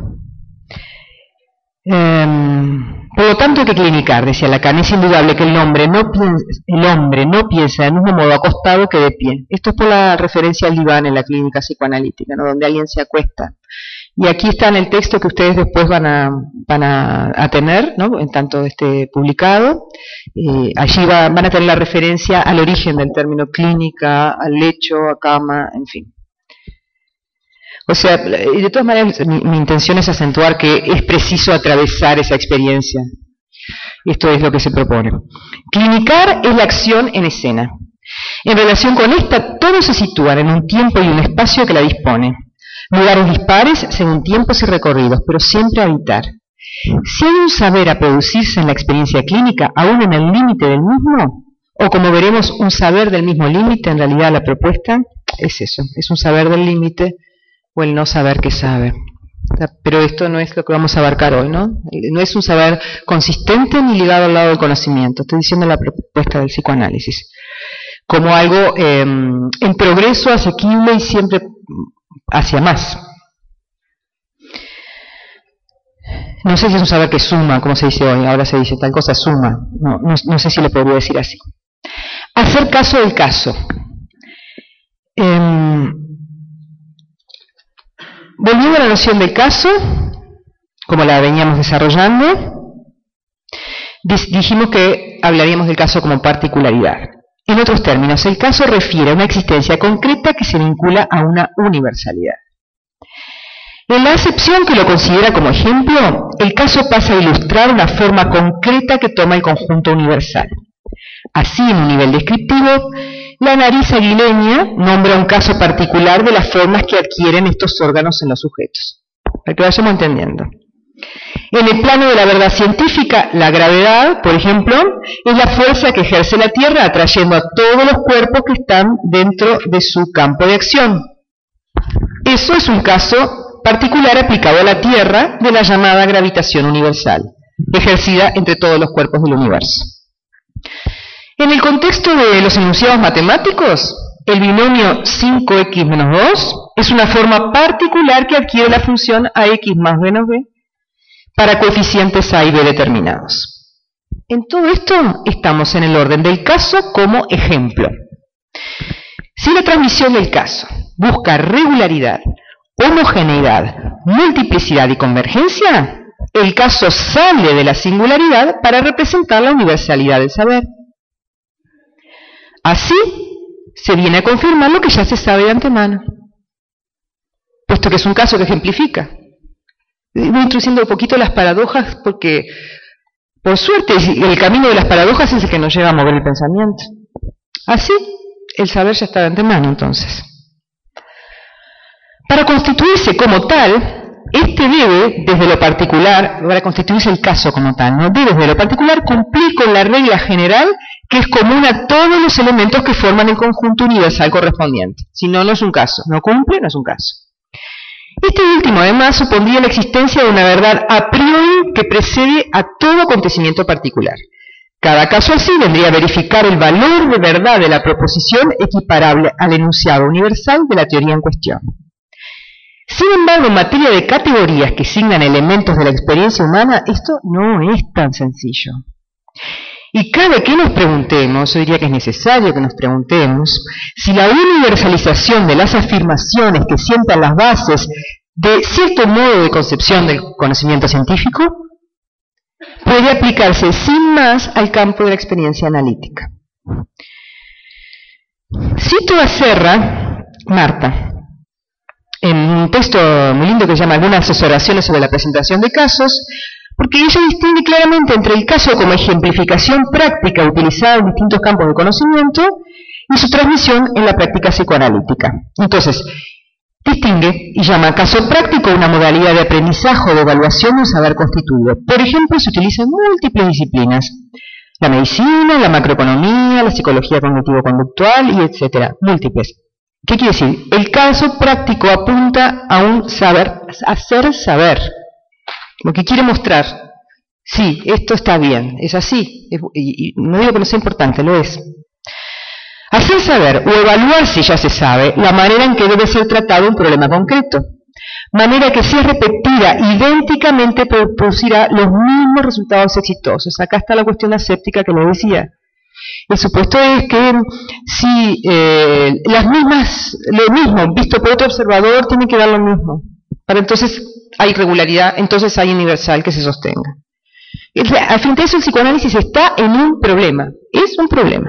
Por lo tanto hay que clinicar, decía Lacan. Es indudable que el hombre no piensa del mismo modo acostado que de pie. Esto es por la referencia al diván en la clínica psicoanalítica, ¿no?, donde alguien se acuesta. Y aquí está en el texto que ustedes después van a tener, ¿no?, en tanto publicado. Allí van a tener la referencia al origen del término clínica, al lecho, a cama, en fin. O sea, y de todas maneras mi intención es acentuar que es preciso atravesar esa experiencia. Esto es lo que se propone. Clinicar es la acción en escena. En relación con esta, todos se sitúan en un tiempo y un espacio que la dispone. Lugares dispares según tiempos y recorridos, pero siempre a habitar. Si hay un saber a producirse en la experiencia clínica, aún en el límite del mismo, o como veremos, un saber del mismo límite, en realidad la propuesta es eso, es un saber del límite, o el no saber que sabe. Pero esto no es lo que vamos a abarcar hoy, ¿no? No es un saber consistente ni ligado al lado del conocimiento. Estoy diciendo la propuesta del psicoanálisis. Como algo en progreso, asequible y siempre hacia más. No sé si es un saber que suma, como se dice hoy. Ahora se dice tal cosa, suma. No sé si lo podría decir así. Hacer caso del caso. Volviendo a la noción del caso, como la veníamos desarrollando, dijimos que hablaríamos del caso como particularidad. En otros términos, el caso refiere a una existencia concreta que se vincula a una universalidad. En la acepción que lo considera como ejemplo, el caso pasa a ilustrar una forma concreta que toma el conjunto universal. Así, en un nivel descriptivo, la nariz aguileña nombra un caso particular de las formas que adquieren estos órganos en los sujetos. Para que vayamos entendiendo. En el plano de la verdad científica, la gravedad, por ejemplo, es la fuerza que ejerce la Tierra atrayendo a todos los cuerpos que están dentro de su campo de acción. Eso es un caso particular aplicado a la Tierra de la llamada gravitación universal, ejercida entre todos los cuerpos del universo. En el contexto de los enunciados matemáticos, el binomio 5x menos 2 es una forma particular que adquiere la función ax más menos b para coeficientes a y b determinados. En todo esto estamos en el orden del caso como ejemplo. Si la transmisión del caso busca regularidad, homogeneidad, multiplicidad y convergencia, el caso sale de la singularidad para representar la universalidad del saber. Así se viene a confirmar lo que ya se sabe de antemano, puesto que es un caso que ejemplifica. Voy introduciendo un poquito las paradojas porque, por suerte, el camino de las paradojas es el que nos lleva a mover el pensamiento. Así, el saber ya está de antemano, entonces. Para constituirse como tal, este debe, desde lo particular, para constituirse el caso como tal, ¿no?, debe desde lo particular cumplir con la regla general que es común a todos los elementos que forman el conjunto universal correspondiente. Si no, no es un caso. No cumple, no es un caso. Este último, además, supondría la existencia de una verdad a priori que precede a todo acontecimiento particular. Cada caso así vendría a verificar el valor de verdad de la proposición equiparable al enunciado universal de la teoría en cuestión. Sin embargo, en materia de categorías que asignan elementos de la experiencia humana, esto no es tan sencillo. Y cabe que nos preguntemos, yo diría que es necesario que nos preguntemos, si la universalización de las afirmaciones que sientan las bases de cierto modo de concepción del conocimiento científico puede aplicarse sin más al campo de la experiencia analítica. Cito a Serra, Marta, en un texto muy lindo que se llama Algunas observaciones sobre la presentación de casos, porque ella distingue claramente entre el caso como ejemplificación práctica utilizada en distintos campos de conocimiento y su transmisión en la práctica psicoanalítica. Entonces, distingue y llama caso práctico una modalidad de aprendizaje o de evaluación de un saber constituido. Por ejemplo, se utiliza en múltiples disciplinas: la medicina, la macroeconomía, la psicología cognitivo-conductual y etcétera, múltiples. ¿Qué quiere decir? El caso práctico apunta a un saber, a hacer saber. Lo que quiere mostrar, sí, esto está bien, es así, y no digo que no sea importante, lo es. Hacer saber o evaluar, si ya se sabe, la manera en que debe ser tratado un problema concreto, manera que si es repetida idénticamente producirá los mismos resultados exitosos. Acá está la cuestión aséptica que le decía. El supuesto es que si lo mismo visto por otro observador tiene que dar lo mismo. Para entonces hay regularidad, entonces hay universal que se sostenga. Al frente de eso, el psicoanálisis está en un problema. Es un problema.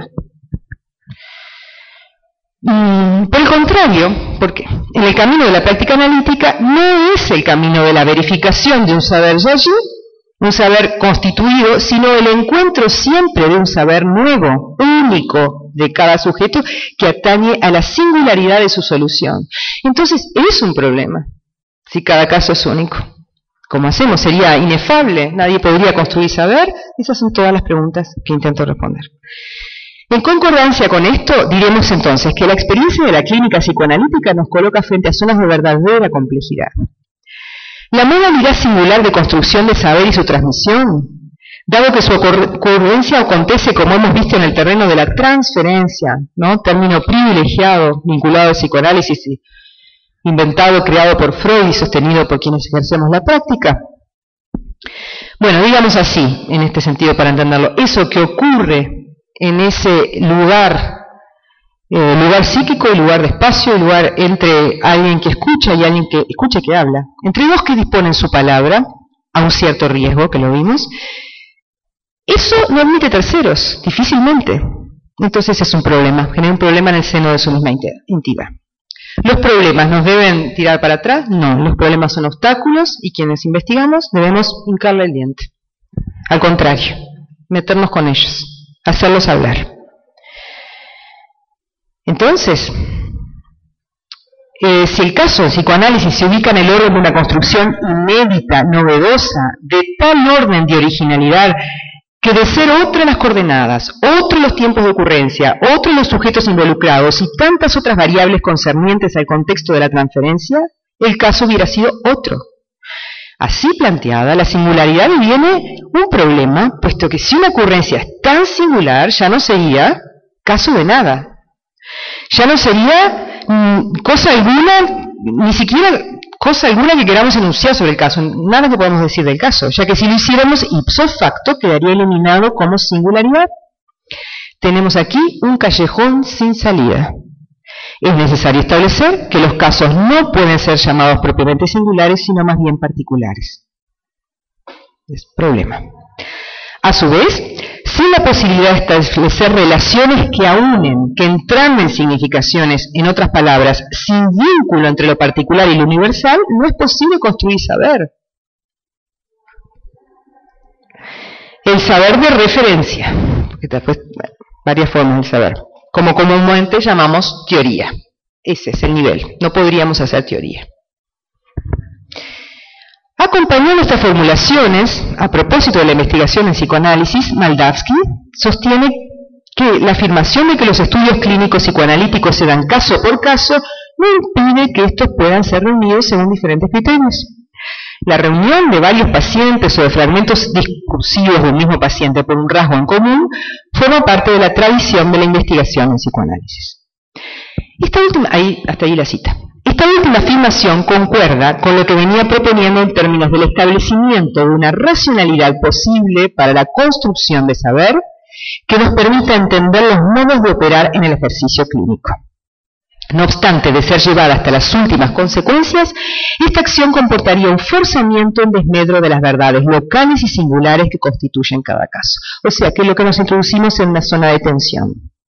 Por el contrario, porque en el camino de la práctica analítica no es el camino de la verificación de un saber yayi, un saber constituido, sino el encuentro siempre de un saber nuevo, único de cada sujeto, que atañe a la singularidad de su solución. Entonces, es un problema, si cada caso es único. ¿Cómo hacemos? ¿Sería inefable? ¿Nadie podría construir saber? Esas son todas las preguntas que intento responder. En concordancia con esto, diremos entonces que la experiencia de la clínica psicoanalítica nos coloca frente a zonas de verdadera complejidad. La modalidad singular de construcción de saber y su transmisión, dado que su ocurrencia acontece, como hemos visto, en el terreno de la transferencia, ¿no? Término privilegiado, vinculado al psicoanálisis, inventado, creado por Freud y sostenido por quienes ejercemos la práctica. Bueno, digamos así, en este sentido para entenderlo, eso que ocurre en ese lugar psíquico, y lugar de espacio, y lugar entre alguien que escucha y alguien que escucha y que habla, entre dos que disponen su palabra, a un cierto riesgo, que lo vimos, eso no admite terceros, difícilmente. Entonces es un problema, genera un problema en el seno de su misma entidad. ¿Los problemas nos deben tirar para atrás? No, los problemas son obstáculos y quienes investigamos debemos hincarle el diente. Al contrario, meternos con ellos, hacerlos hablar. Entonces, si el caso de psicoanálisis se ubica en el orden de una construcción inédita, novedosa, de tal orden de originalidad, que de ser otra las coordenadas, otro los tiempos de ocurrencia, otro los sujetos involucrados y tantas otras variables concernientes al contexto de la transferencia, el caso hubiera sido otro. Así planteada, la singularidad deviene un problema, puesto que si una ocurrencia es tan singular, ya no sería caso de nada. Ya no sería cosa alguna, ni siquiera cosa alguna que queramos enunciar sobre el caso, nada que podamos decir del caso, ya que si lo hiciéramos ipso facto quedaría eliminado como singularidad. Tenemos aquí un callejón sin salida. Es necesario establecer que los casos no pueden ser llamados propiamente singulares, sino más bien particulares. Es problema. A su vez, sin la posibilidad de establecer relaciones que aúnen, que entramen significaciones, en otras palabras, sin vínculo entre lo particular y lo universal, no es posible construir saber. El saber de referencia, porque después, varias formas de saber, como comúnmente llamamos teoría. Ese es el nivel, no podríamos hacer teoría. Acompañando estas formulaciones, a propósito de la investigación en psicoanálisis, Moldavsky sostiene que la afirmación de que los estudios clínicos psicoanalíticos se dan caso por caso no impide que estos puedan ser reunidos según diferentes criterios. La reunión de varios pacientes o de fragmentos discursivos de un mismo paciente por un rasgo en común forma parte de la tradición de la investigación en psicoanálisis. Hasta ahí la cita. Esta última afirmación concuerda con lo que venía proponiendo en términos del establecimiento de una racionalidad posible para la construcción de saber que nos permita entender los modos de operar en el ejercicio clínico. No obstante, de ser llevada hasta las últimas consecuencias, esta acción comportaría un forzamiento en desmedro de las verdades locales y singulares que constituyen cada caso. O sea, que es lo que nos introducimos en una zona de tensión.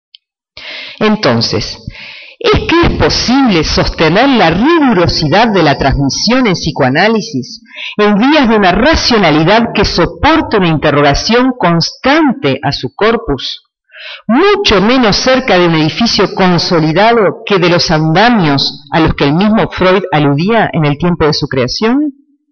Entonces, ¿es que es posible sostener la rigurosidad de la transmisión en psicoanálisis en vías de una racionalidad que soporte una interrogación constante a su corpus, mucho menos cerca de un edificio consolidado que de los andamios a los que el mismo Freud aludía en el tiempo de su creación?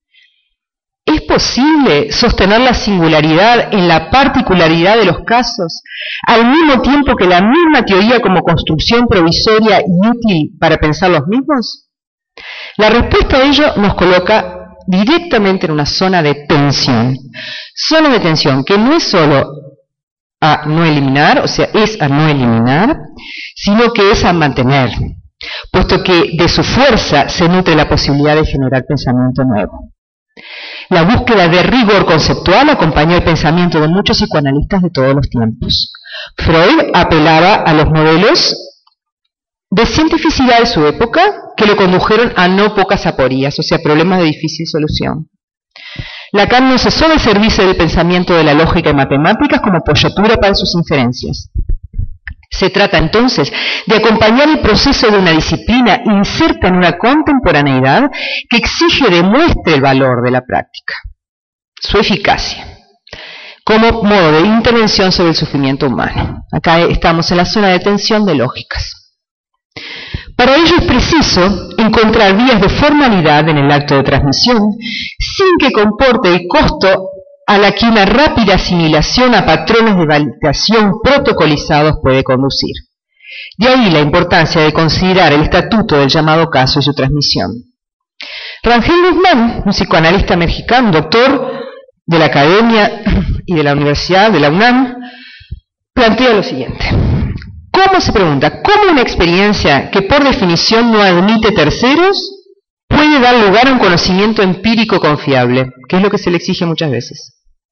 ¿Es posible sostener la singularidad en la particularidad de los casos, al mismo tiempo que la misma teoría como construcción provisoria y útil para pensar los mismos? La respuesta a ello nos coloca directamente en una zona de tensión. Zona de tensión que no es solo a no eliminar, o sea, es a no eliminar, sino que es a mantener, puesto que de su fuerza se nutre la posibilidad de generar pensamiento nuevo. La búsqueda de rigor conceptual acompañó el pensamiento de muchos psicoanalistas de todos los tiempos. Freud apelaba a los modelos de cientificidad de su época que lo condujeron a no pocas aporías, o sea, problemas de difícil solución. Lacan no cesó de servirse del pensamiento de la lógica y matemáticas como apoyatura para sus inferencias. Se trata entonces de acompañar el proceso de una disciplina inserta en una contemporaneidad que exige demuestre el valor de la práctica, su eficacia, como modo de intervención sobre el sufrimiento humano. Acá estamos en la zona de tensión de lógicas. Para ello es preciso encontrar vías de formalidad en el acto de transmisión sin que comporte el costo a la que una rápida asimilación a patrones de validación protocolizados puede conducir. De ahí la importancia de considerar el estatuto del llamado caso y su transmisión. Rangel Guzmán, un psicoanalista mexicano, doctor de la Academia y de la Universidad de la UNAM, plantea lo siguiente. ¿Cómo se pregunta? ¿Cómo una experiencia que por definición no admite terceros puede dar lugar a un conocimiento empírico confiable, que es lo que se le exige muchas veces?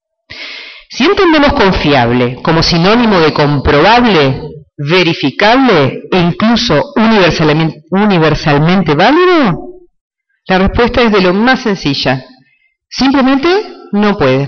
Si entendemos confiable como sinónimo de comprobable, verificable e incluso universalmente válido, la respuesta es de lo más sencilla. Simplemente no puede.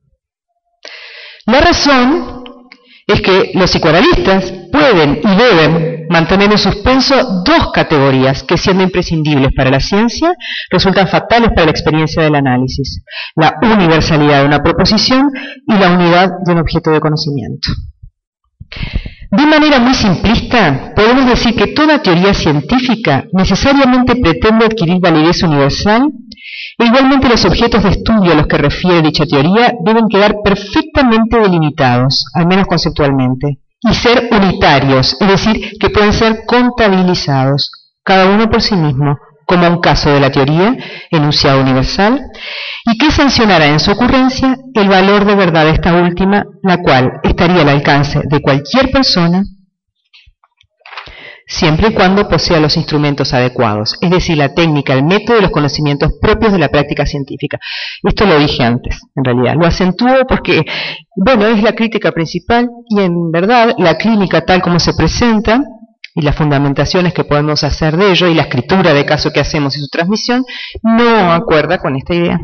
La razón es que los psicoanalistas pueden y deben mantener en suspenso dos categorías que, siendo imprescindibles para la ciencia, resultan fatales para la experiencia del análisis: la universalidad de una proposición y la unidad de un objeto de conocimiento. De manera muy simplista, podemos decir que toda teoría científica necesariamente pretende adquirir validez universal, e igualmente los objetos de estudio a los que refiere dicha teoría deben quedar perfectamente delimitados, al menos conceptualmente, y ser unitarios, es decir, que pueden ser contabilizados, cada uno por sí mismo, como un caso de la teoría, enunciado universal, y que sancionará en su ocurrencia el valor de verdad de esta última, la cual estaría al alcance de cualquier persona, siempre y cuando posea los instrumentos adecuados, es decir, la técnica, el método y los conocimientos propios de la práctica científica. Esto lo dije antes, en realidad. Lo acentúo porque, bueno, es la crítica principal y en verdad la clínica tal como se presenta y las fundamentaciones que podemos hacer de ello y la escritura de caso que hacemos y su transmisión no acuerda con esta idea.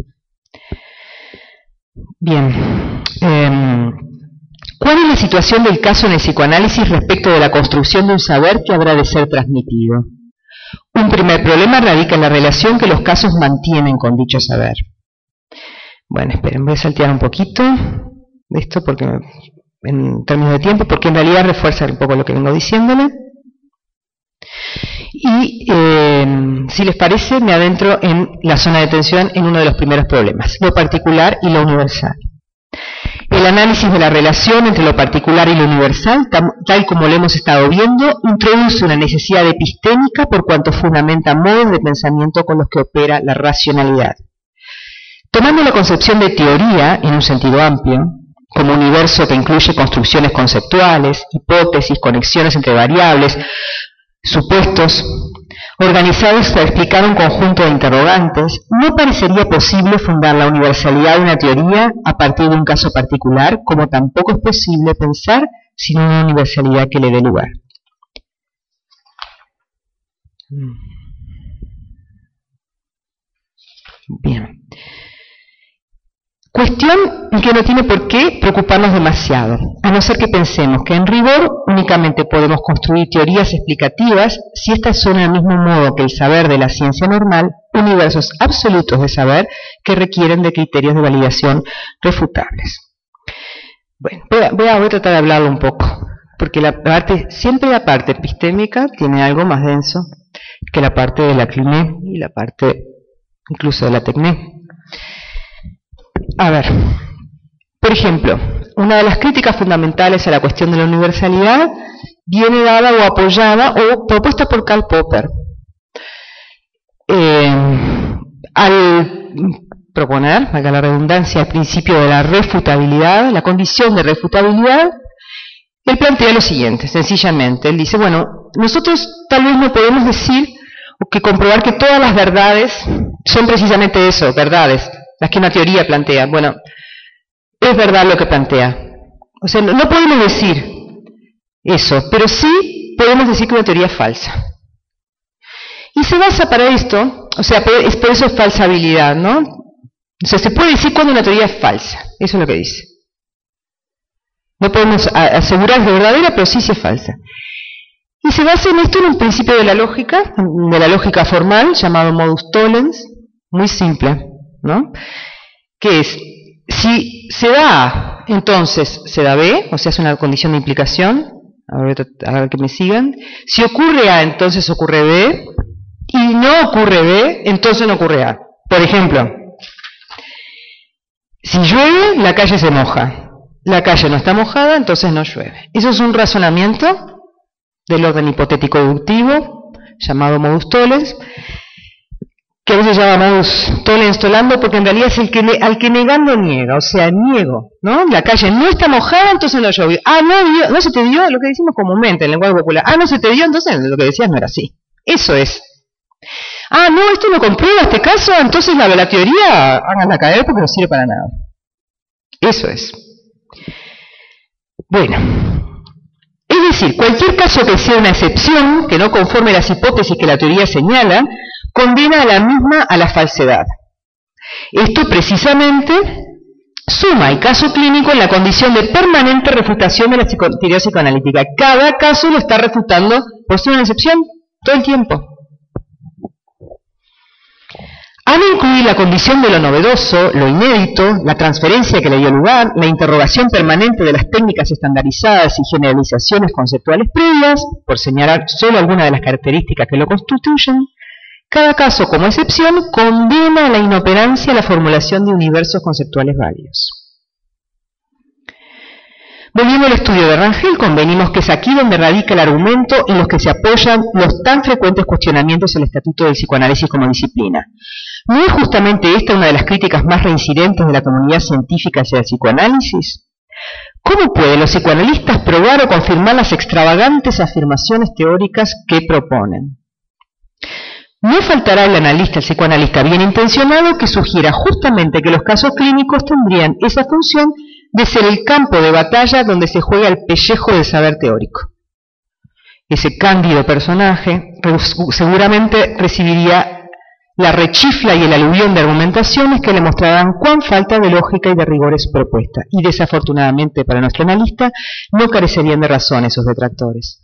Bien. ¿Cuál es la situación del caso en el psicoanálisis respecto de la construcción de un saber que habrá de ser transmitido? Un primer problema radica en la relación que los casos mantienen con dicho saber. Bueno, esperen, voy a saltear un poquito de esto porque en términos de tiempo, porque en realidad refuerza un poco lo que vengo diciéndole. Y si les parece, me adentro en la zona de tensión en uno de los primeros problemas, lo particular y lo universal. El análisis de la relación entre lo particular y lo universal, tal como lo hemos estado viendo, introduce una necesidad epistémica por cuanto fundamenta modos de pensamiento con los que opera la racionalidad. Tomando la concepción de teoría en un sentido amplio, como universo que incluye construcciones conceptuales, hipótesis, conexiones entre variables, supuestos organizados para explicar un conjunto de interrogantes, no parecería posible fundar la universalidad de una teoría a partir de un caso particular, como tampoco es posible pensar sin una universalidad que le dé lugar. Bien. Cuestión que no tiene por qué preocuparnos demasiado, a no ser que pensemos que en rigor únicamente podemos construir teorías explicativas si éstas son al mismo modo que el saber de la ciencia normal, universos absolutos de saber que requieren de criterios de validación refutables. Bueno, voy a tratar de hablarlo un poco, porque siempre la parte epistémica tiene algo más denso que la parte de la cliné y la parte incluso de la tecné. A ver, por ejemplo, una de las críticas fundamentales a la cuestión de la universalidad viene dada o apoyada o propuesta por Karl Popper. Al proponer, valga la redundancia, el principio de la refutabilidad, la condición de refutabilidad, él plantea lo siguiente, sencillamente, él dice, bueno, nosotros tal vez no podemos decir o que comprobar que todas las verdades son precisamente eso, verdades, las que una teoría plantea. Bueno, es verdad lo que plantea. O sea, no podemos decir eso, pero sí podemos decir que una teoría es falsa. Y se basa para esto, o sea, es por eso es falsabilidad, ¿no? O sea, se puede decir cuando una teoría es falsa, eso es lo que dice. No podemos asegurar que es verdadera, pero sí es falsa. Y se basa en esto en un principio de la lógica formal, llamado modus tollens, muy simple, ¿no? Que es, si se da A, entonces se da B, o sea, es una condición de implicación, a ver que me sigan. Si ocurre A, entonces ocurre B, y no ocurre B, entonces no ocurre A. Por ejemplo, si llueve, la calle se moja. La calle no está mojada, entonces no llueve. Eso es un razonamiento del orden hipotético deductivo, llamado modus tollens, que a veces se llama modus tollens tollando, porque en realidad es al que negando niega, o sea, niego, ¿no? La calle no está mojada, entonces no llovió. Ah, no se te dio, lo que decimos comúnmente en el lenguaje popular. Ah, no se te dio, entonces lo que decías no era así. Eso es. Ah, no, esto no comprueba este caso, entonces la teoría háganla caer porque no sirve para nada. Eso es. Bueno, es decir, cualquier caso que sea una excepción, que no conforme las hipótesis que la teoría señala, condena a la misma a la falsedad. Esto precisamente suma el caso clínico en la condición de permanente refutación de la teoría psicoanalítica. Cada caso lo está refutando por ser una excepción todo el tiempo. Ha de incluir la condición de lo novedoso, lo inédito, la transferencia que le dio lugar, la interrogación permanente de las técnicas estandarizadas y generalizaciones conceptuales previas, por señalar solo algunas de las características que lo constituyen. Cada caso, como excepción, condena a la inoperancia la formulación de universos conceptuales válidos. Volviendo al estudio de Rangel, convenimos que es aquí donde radica el argumento en los que se apoyan los tan frecuentes cuestionamientos al estatuto del psicoanálisis como disciplina. ¿No es justamente esta una de las críticas más reincidentes de la comunidad científica hacia el psicoanálisis? ¿Cómo pueden los psicoanalistas probar o confirmar las extravagantes afirmaciones teóricas que proponen? No faltará el psicoanalista bien intencionado que sugiera justamente que los casos clínicos tendrían esa función de ser el campo de batalla donde se juega el pellejo del saber teórico. Ese cándido personaje seguramente recibiría la rechifla y el aluvión de argumentaciones que le mostrarán cuán falta de lógica y de rigor es su propuesta, y desafortunadamente para nuestro analista no carecerían de razón esos detractores.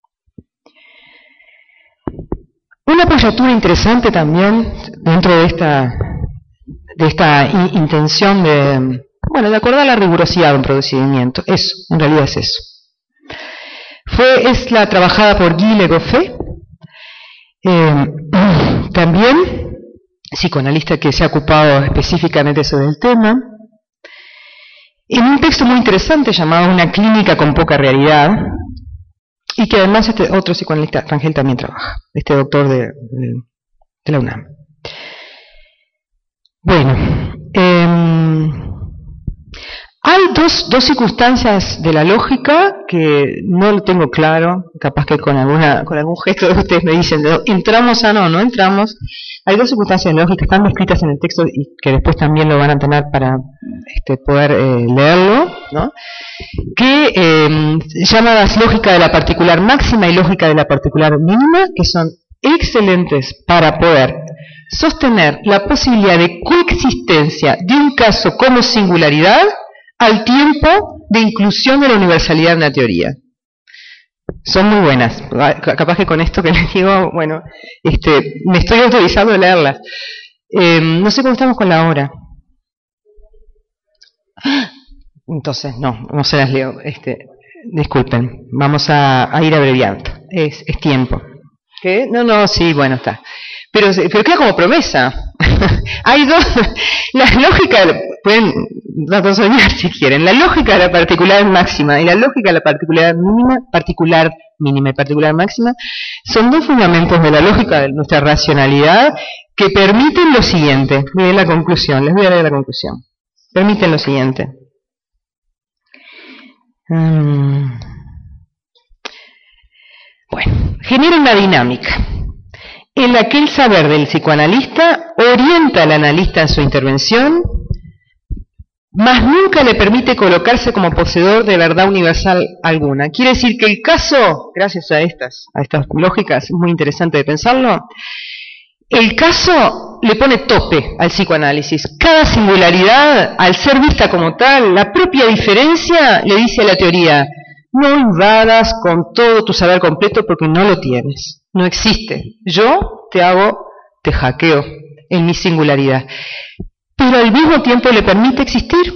Una apoyatura interesante también dentro de esta intención de acordar la rigurosidad de un procedimiento, eso, en realidad es eso. Es la trabajada por Guy Le Goffet, también psicoanalista que se ha ocupado específicamente sobre el tema, en un texto muy interesante llamado Una clínica con poca realidad, y que además este otro psicoanalista, Rangel, también trabaja, este doctor de la UNAM. Bueno, hay dos circunstancias de la lógica que no lo tengo claro, capaz que con algún gesto de ustedes me dicen, ¿entramos a no entramos? Hay dos circunstancias lógicas, están descritas en el texto y que después también lo van a tener para poder leerlo, ¿no? Que llamadas lógica de la particular máxima y lógica de la particular mínima, que son excelentes para poder sostener la posibilidad de coexistencia de un caso como singularidad al tiempo de inclusión de la universalidad en la teoría. Son muy buenas. Capaz que con esto que les digo, bueno, me estoy autorizando a leerlas. No sé cómo estamos con la hora. Entonces, no se las leo. Disculpen, vamos a ir abreviando. Es tiempo. ¿Qué? No, sí, bueno, está. Pero queda como promesa. Hay dos. La lógica, pueden soñar si quieren. La lógica de la particular máxima y la lógica de la particular mínima y particular máxima son dos fundamentos de la lógica de nuestra racionalidad que permiten lo siguiente. Miren la conclusión, les voy a leer la conclusión. Permiten lo siguiente. Bueno, genera una dinámica en la que el saber del psicoanalista orienta al analista en su intervención, mas nunca le permite colocarse como poseedor de verdad universal alguna. Quiere decir que el caso, gracias a estas lógicas, es muy interesante de pensarlo, el caso le pone tope al psicoanálisis. Cada singularidad, al ser vista como tal, la propia diferencia le dice a la teoría, no invadas con todo tu saber completo porque no lo tienes, no existe. Yo te hackeo en mi singularidad, pero al mismo tiempo le permite existir.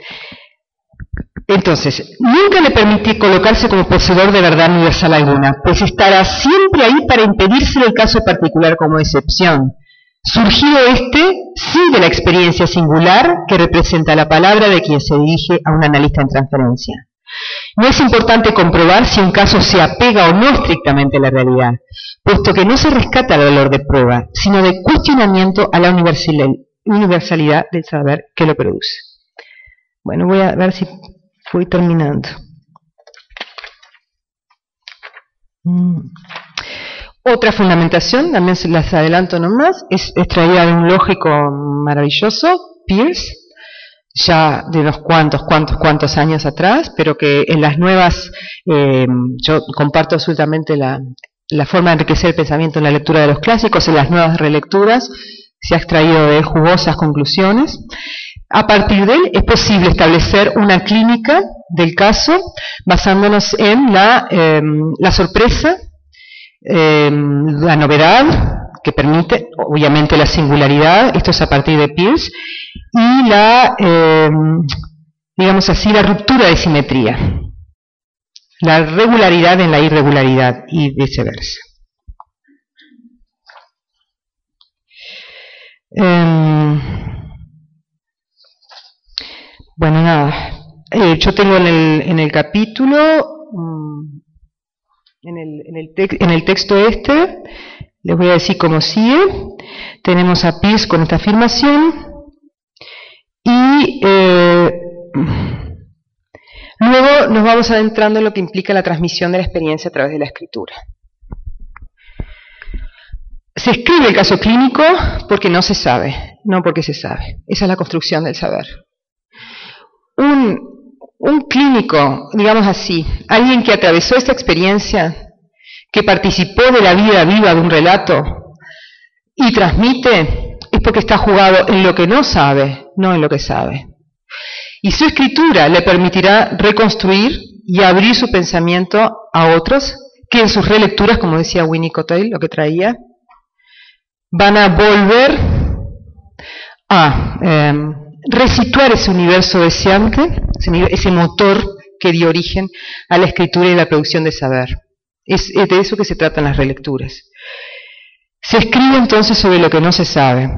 Entonces, nunca le permite colocarse como poseedor de verdad universal alguna, pues estará siempre ahí para impedírselo el caso particular como excepción, surgido sí de la experiencia singular que representa la palabra de quien se dirige a un analista en transferencia. No es importante comprobar si un caso se apega o no estrictamente a la realidad, puesto que no se rescata el valor de prueba, sino de cuestionamiento a la universalidad del saber que lo produce. Bueno, voy a ver si voy terminando. Otra fundamentación, también se las adelanto nomás, es extraída de un lógico maravilloso, Peirce, ya de unos cuantos años atrás, pero que en las nuevas, yo comparto absolutamente la forma de enriquecer el pensamiento en la lectura de los clásicos, en las nuevas relecturas se ha extraído de jugosas conclusiones. A partir de él es posible establecer una clínica del caso basándonos en la sorpresa, la novedad que permite, obviamente, la singularidad, esto es a partir de Peirce, y digamos así, la ruptura de simetría, la regularidad en la irregularidad y viceversa. Bueno, nada, yo tengo en el capítulo, en el texto les voy a decir cómo sigue. Tenemos a Peirce con esta afirmación y luego nos vamos adentrando en lo que implica la transmisión de la experiencia a través de la escritura. Se escribe el caso clínico porque no se sabe, no porque se sabe. Esa es la construcción del saber. Un clínico, digamos así, alguien que atravesó esta experiencia, que participó de la vida viva de un relato y transmite, es porque está jugado en lo que no sabe, no en lo que sabe. Y su escritura le permitirá reconstruir y abrir su pensamiento a otros que en sus relecturas, como decía Winnicott, lo que traía, van a volver a resituar ese universo deseante, ese motor que dio origen a la escritura y la producción de saber. Es de eso que se tratan las relecturas. Se escribe entonces sobre lo que no se sabe.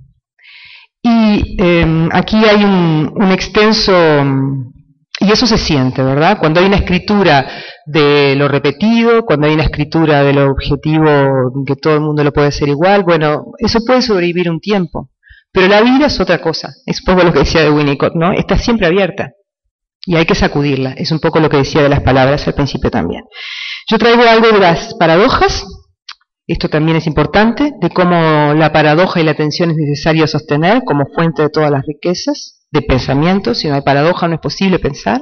Y aquí hay un extenso, y eso se siente, ¿verdad? Cuando hay una escritura de lo repetido, cuando hay una escritura de lo objetivo, que todo el mundo lo puede hacer igual, bueno, eso puede sobrevivir un tiempo. Pero la vida es otra cosa, es un poco lo que decía de Winnicott, ¿no? Está siempre abierta. y hay que sacudirla. Es un poco lo que decía de las palabras al principio también. Yo traigo algo de las paradojas, esto también es importante, de cómo la paradoja y la tensión es necesario sostener como fuente de todas las riquezas de pensamiento. Si no hay paradoja no es posible pensar.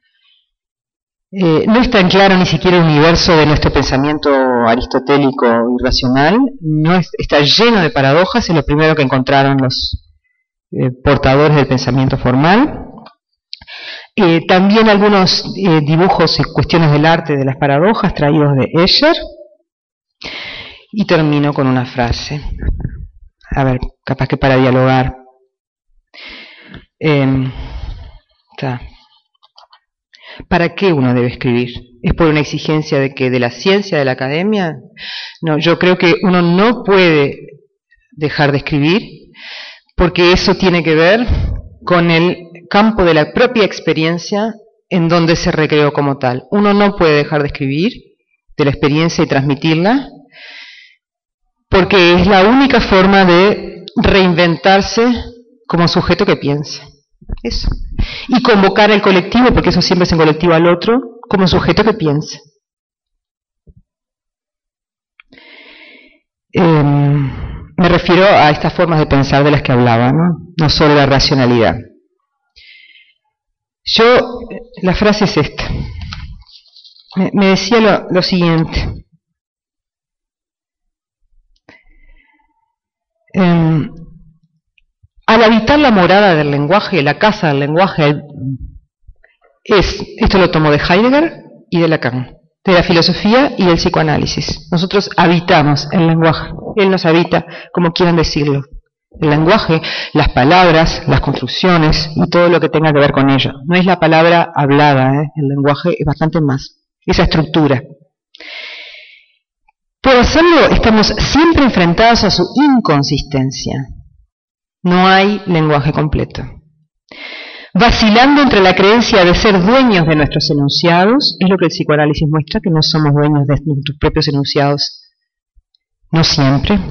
No es tan claro ni siquiera el universo de nuestro pensamiento aristotélico y racional, está lleno de paradojas, es lo primero que encontraron los portadores del pensamiento formal. También algunos dibujos y cuestiones del arte de las paradojas traídos de Escher. Y termino con una frase, a ver, capaz que para dialogar. ¿Para qué uno debe escribir? ¿Es por una exigencia de la ciencia, de la academia? No, yo creo que uno no puede dejar de escribir, porque eso tiene que ver con el campo de la propia experiencia en donde se recreó como tal. Uno no puede dejar de escribir de la experiencia y transmitirla, porque es la única forma de reinventarse como sujeto que piensa. Eso. Y convocar al colectivo, porque eso siempre es en colectivo al otro, como sujeto que piensa. Me refiero a estas formas de pensar de las que hablaba, no solo la racionalidad. La frase es esta. Me decía lo siguiente. Al habitar la morada del lenguaje, la casa del lenguaje, esto lo tomo de Heidegger y de Lacan, de la filosofía y del psicoanálisis. Nosotros habitamos el lenguaje, él nos habita, como quieran decirlo. El lenguaje, las palabras, las construcciones y todo lo que tenga que ver con ello. No es la palabra hablada, el lenguaje es bastante más, esa estructura. Por hacerlo estamos siempre enfrentados a su inconsistencia. No hay lenguaje completo. Vacilando entre la creencia de ser dueños de nuestros enunciados, es lo que el psicoanálisis muestra, que no somos dueños de nuestros propios enunciados, no siempre.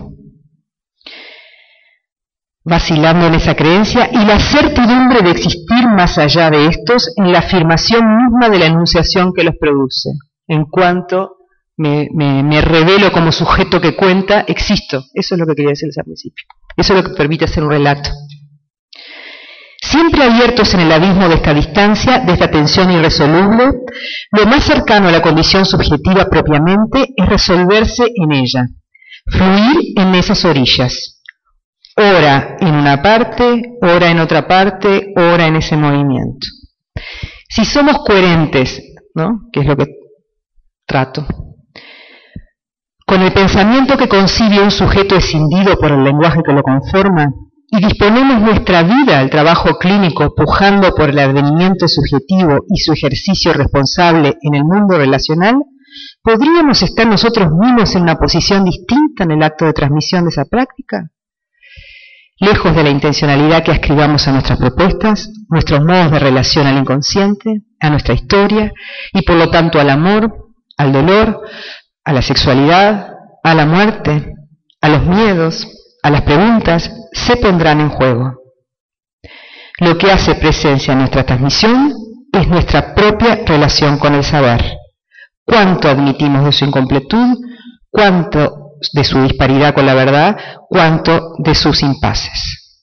Vacilando en esa creencia y la certidumbre de existir más allá de estos en la afirmación misma de la enunciación que los produce. En cuanto me revelo como sujeto que cuenta, existo. Eso es lo que quería decirles al principio. Eso es lo que permite hacer un relato. Siempre abiertos en el abismo de esta distancia, de esta tensión irresoluble, lo más cercano a la condición subjetiva propiamente es resolverse en ella, fluir en esas orillas, ora en una parte, ora en otra parte, ora en ese movimiento. Si somos coherentes, ¿no?, que es lo que trato, con el pensamiento que concibe un sujeto escindido por el lenguaje que lo conforma, y disponemos nuestra vida al trabajo clínico pujando por el advenimiento subjetivo y su ejercicio responsable en el mundo relacional, ¿podríamos estar nosotros mismos en una posición distinta en el acto de transmisión de esa práctica? Lejos de la intencionalidad que ascribamos a nuestras propuestas, nuestros modos de relación al inconsciente, a nuestra historia, y por lo tanto al amor, al dolor, a la sexualidad, a la muerte, a los miedos, a las preguntas, se pondrán en juego. Lo que hace presencia en nuestra transmisión es nuestra propia relación con el saber. Cuánto admitimos de su incompletud, cuánto de su disparidad con la verdad, cuánto de sus impases.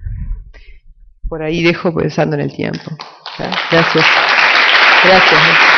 Por ahí dejo pensando en el tiempo. Gracias. Gracias.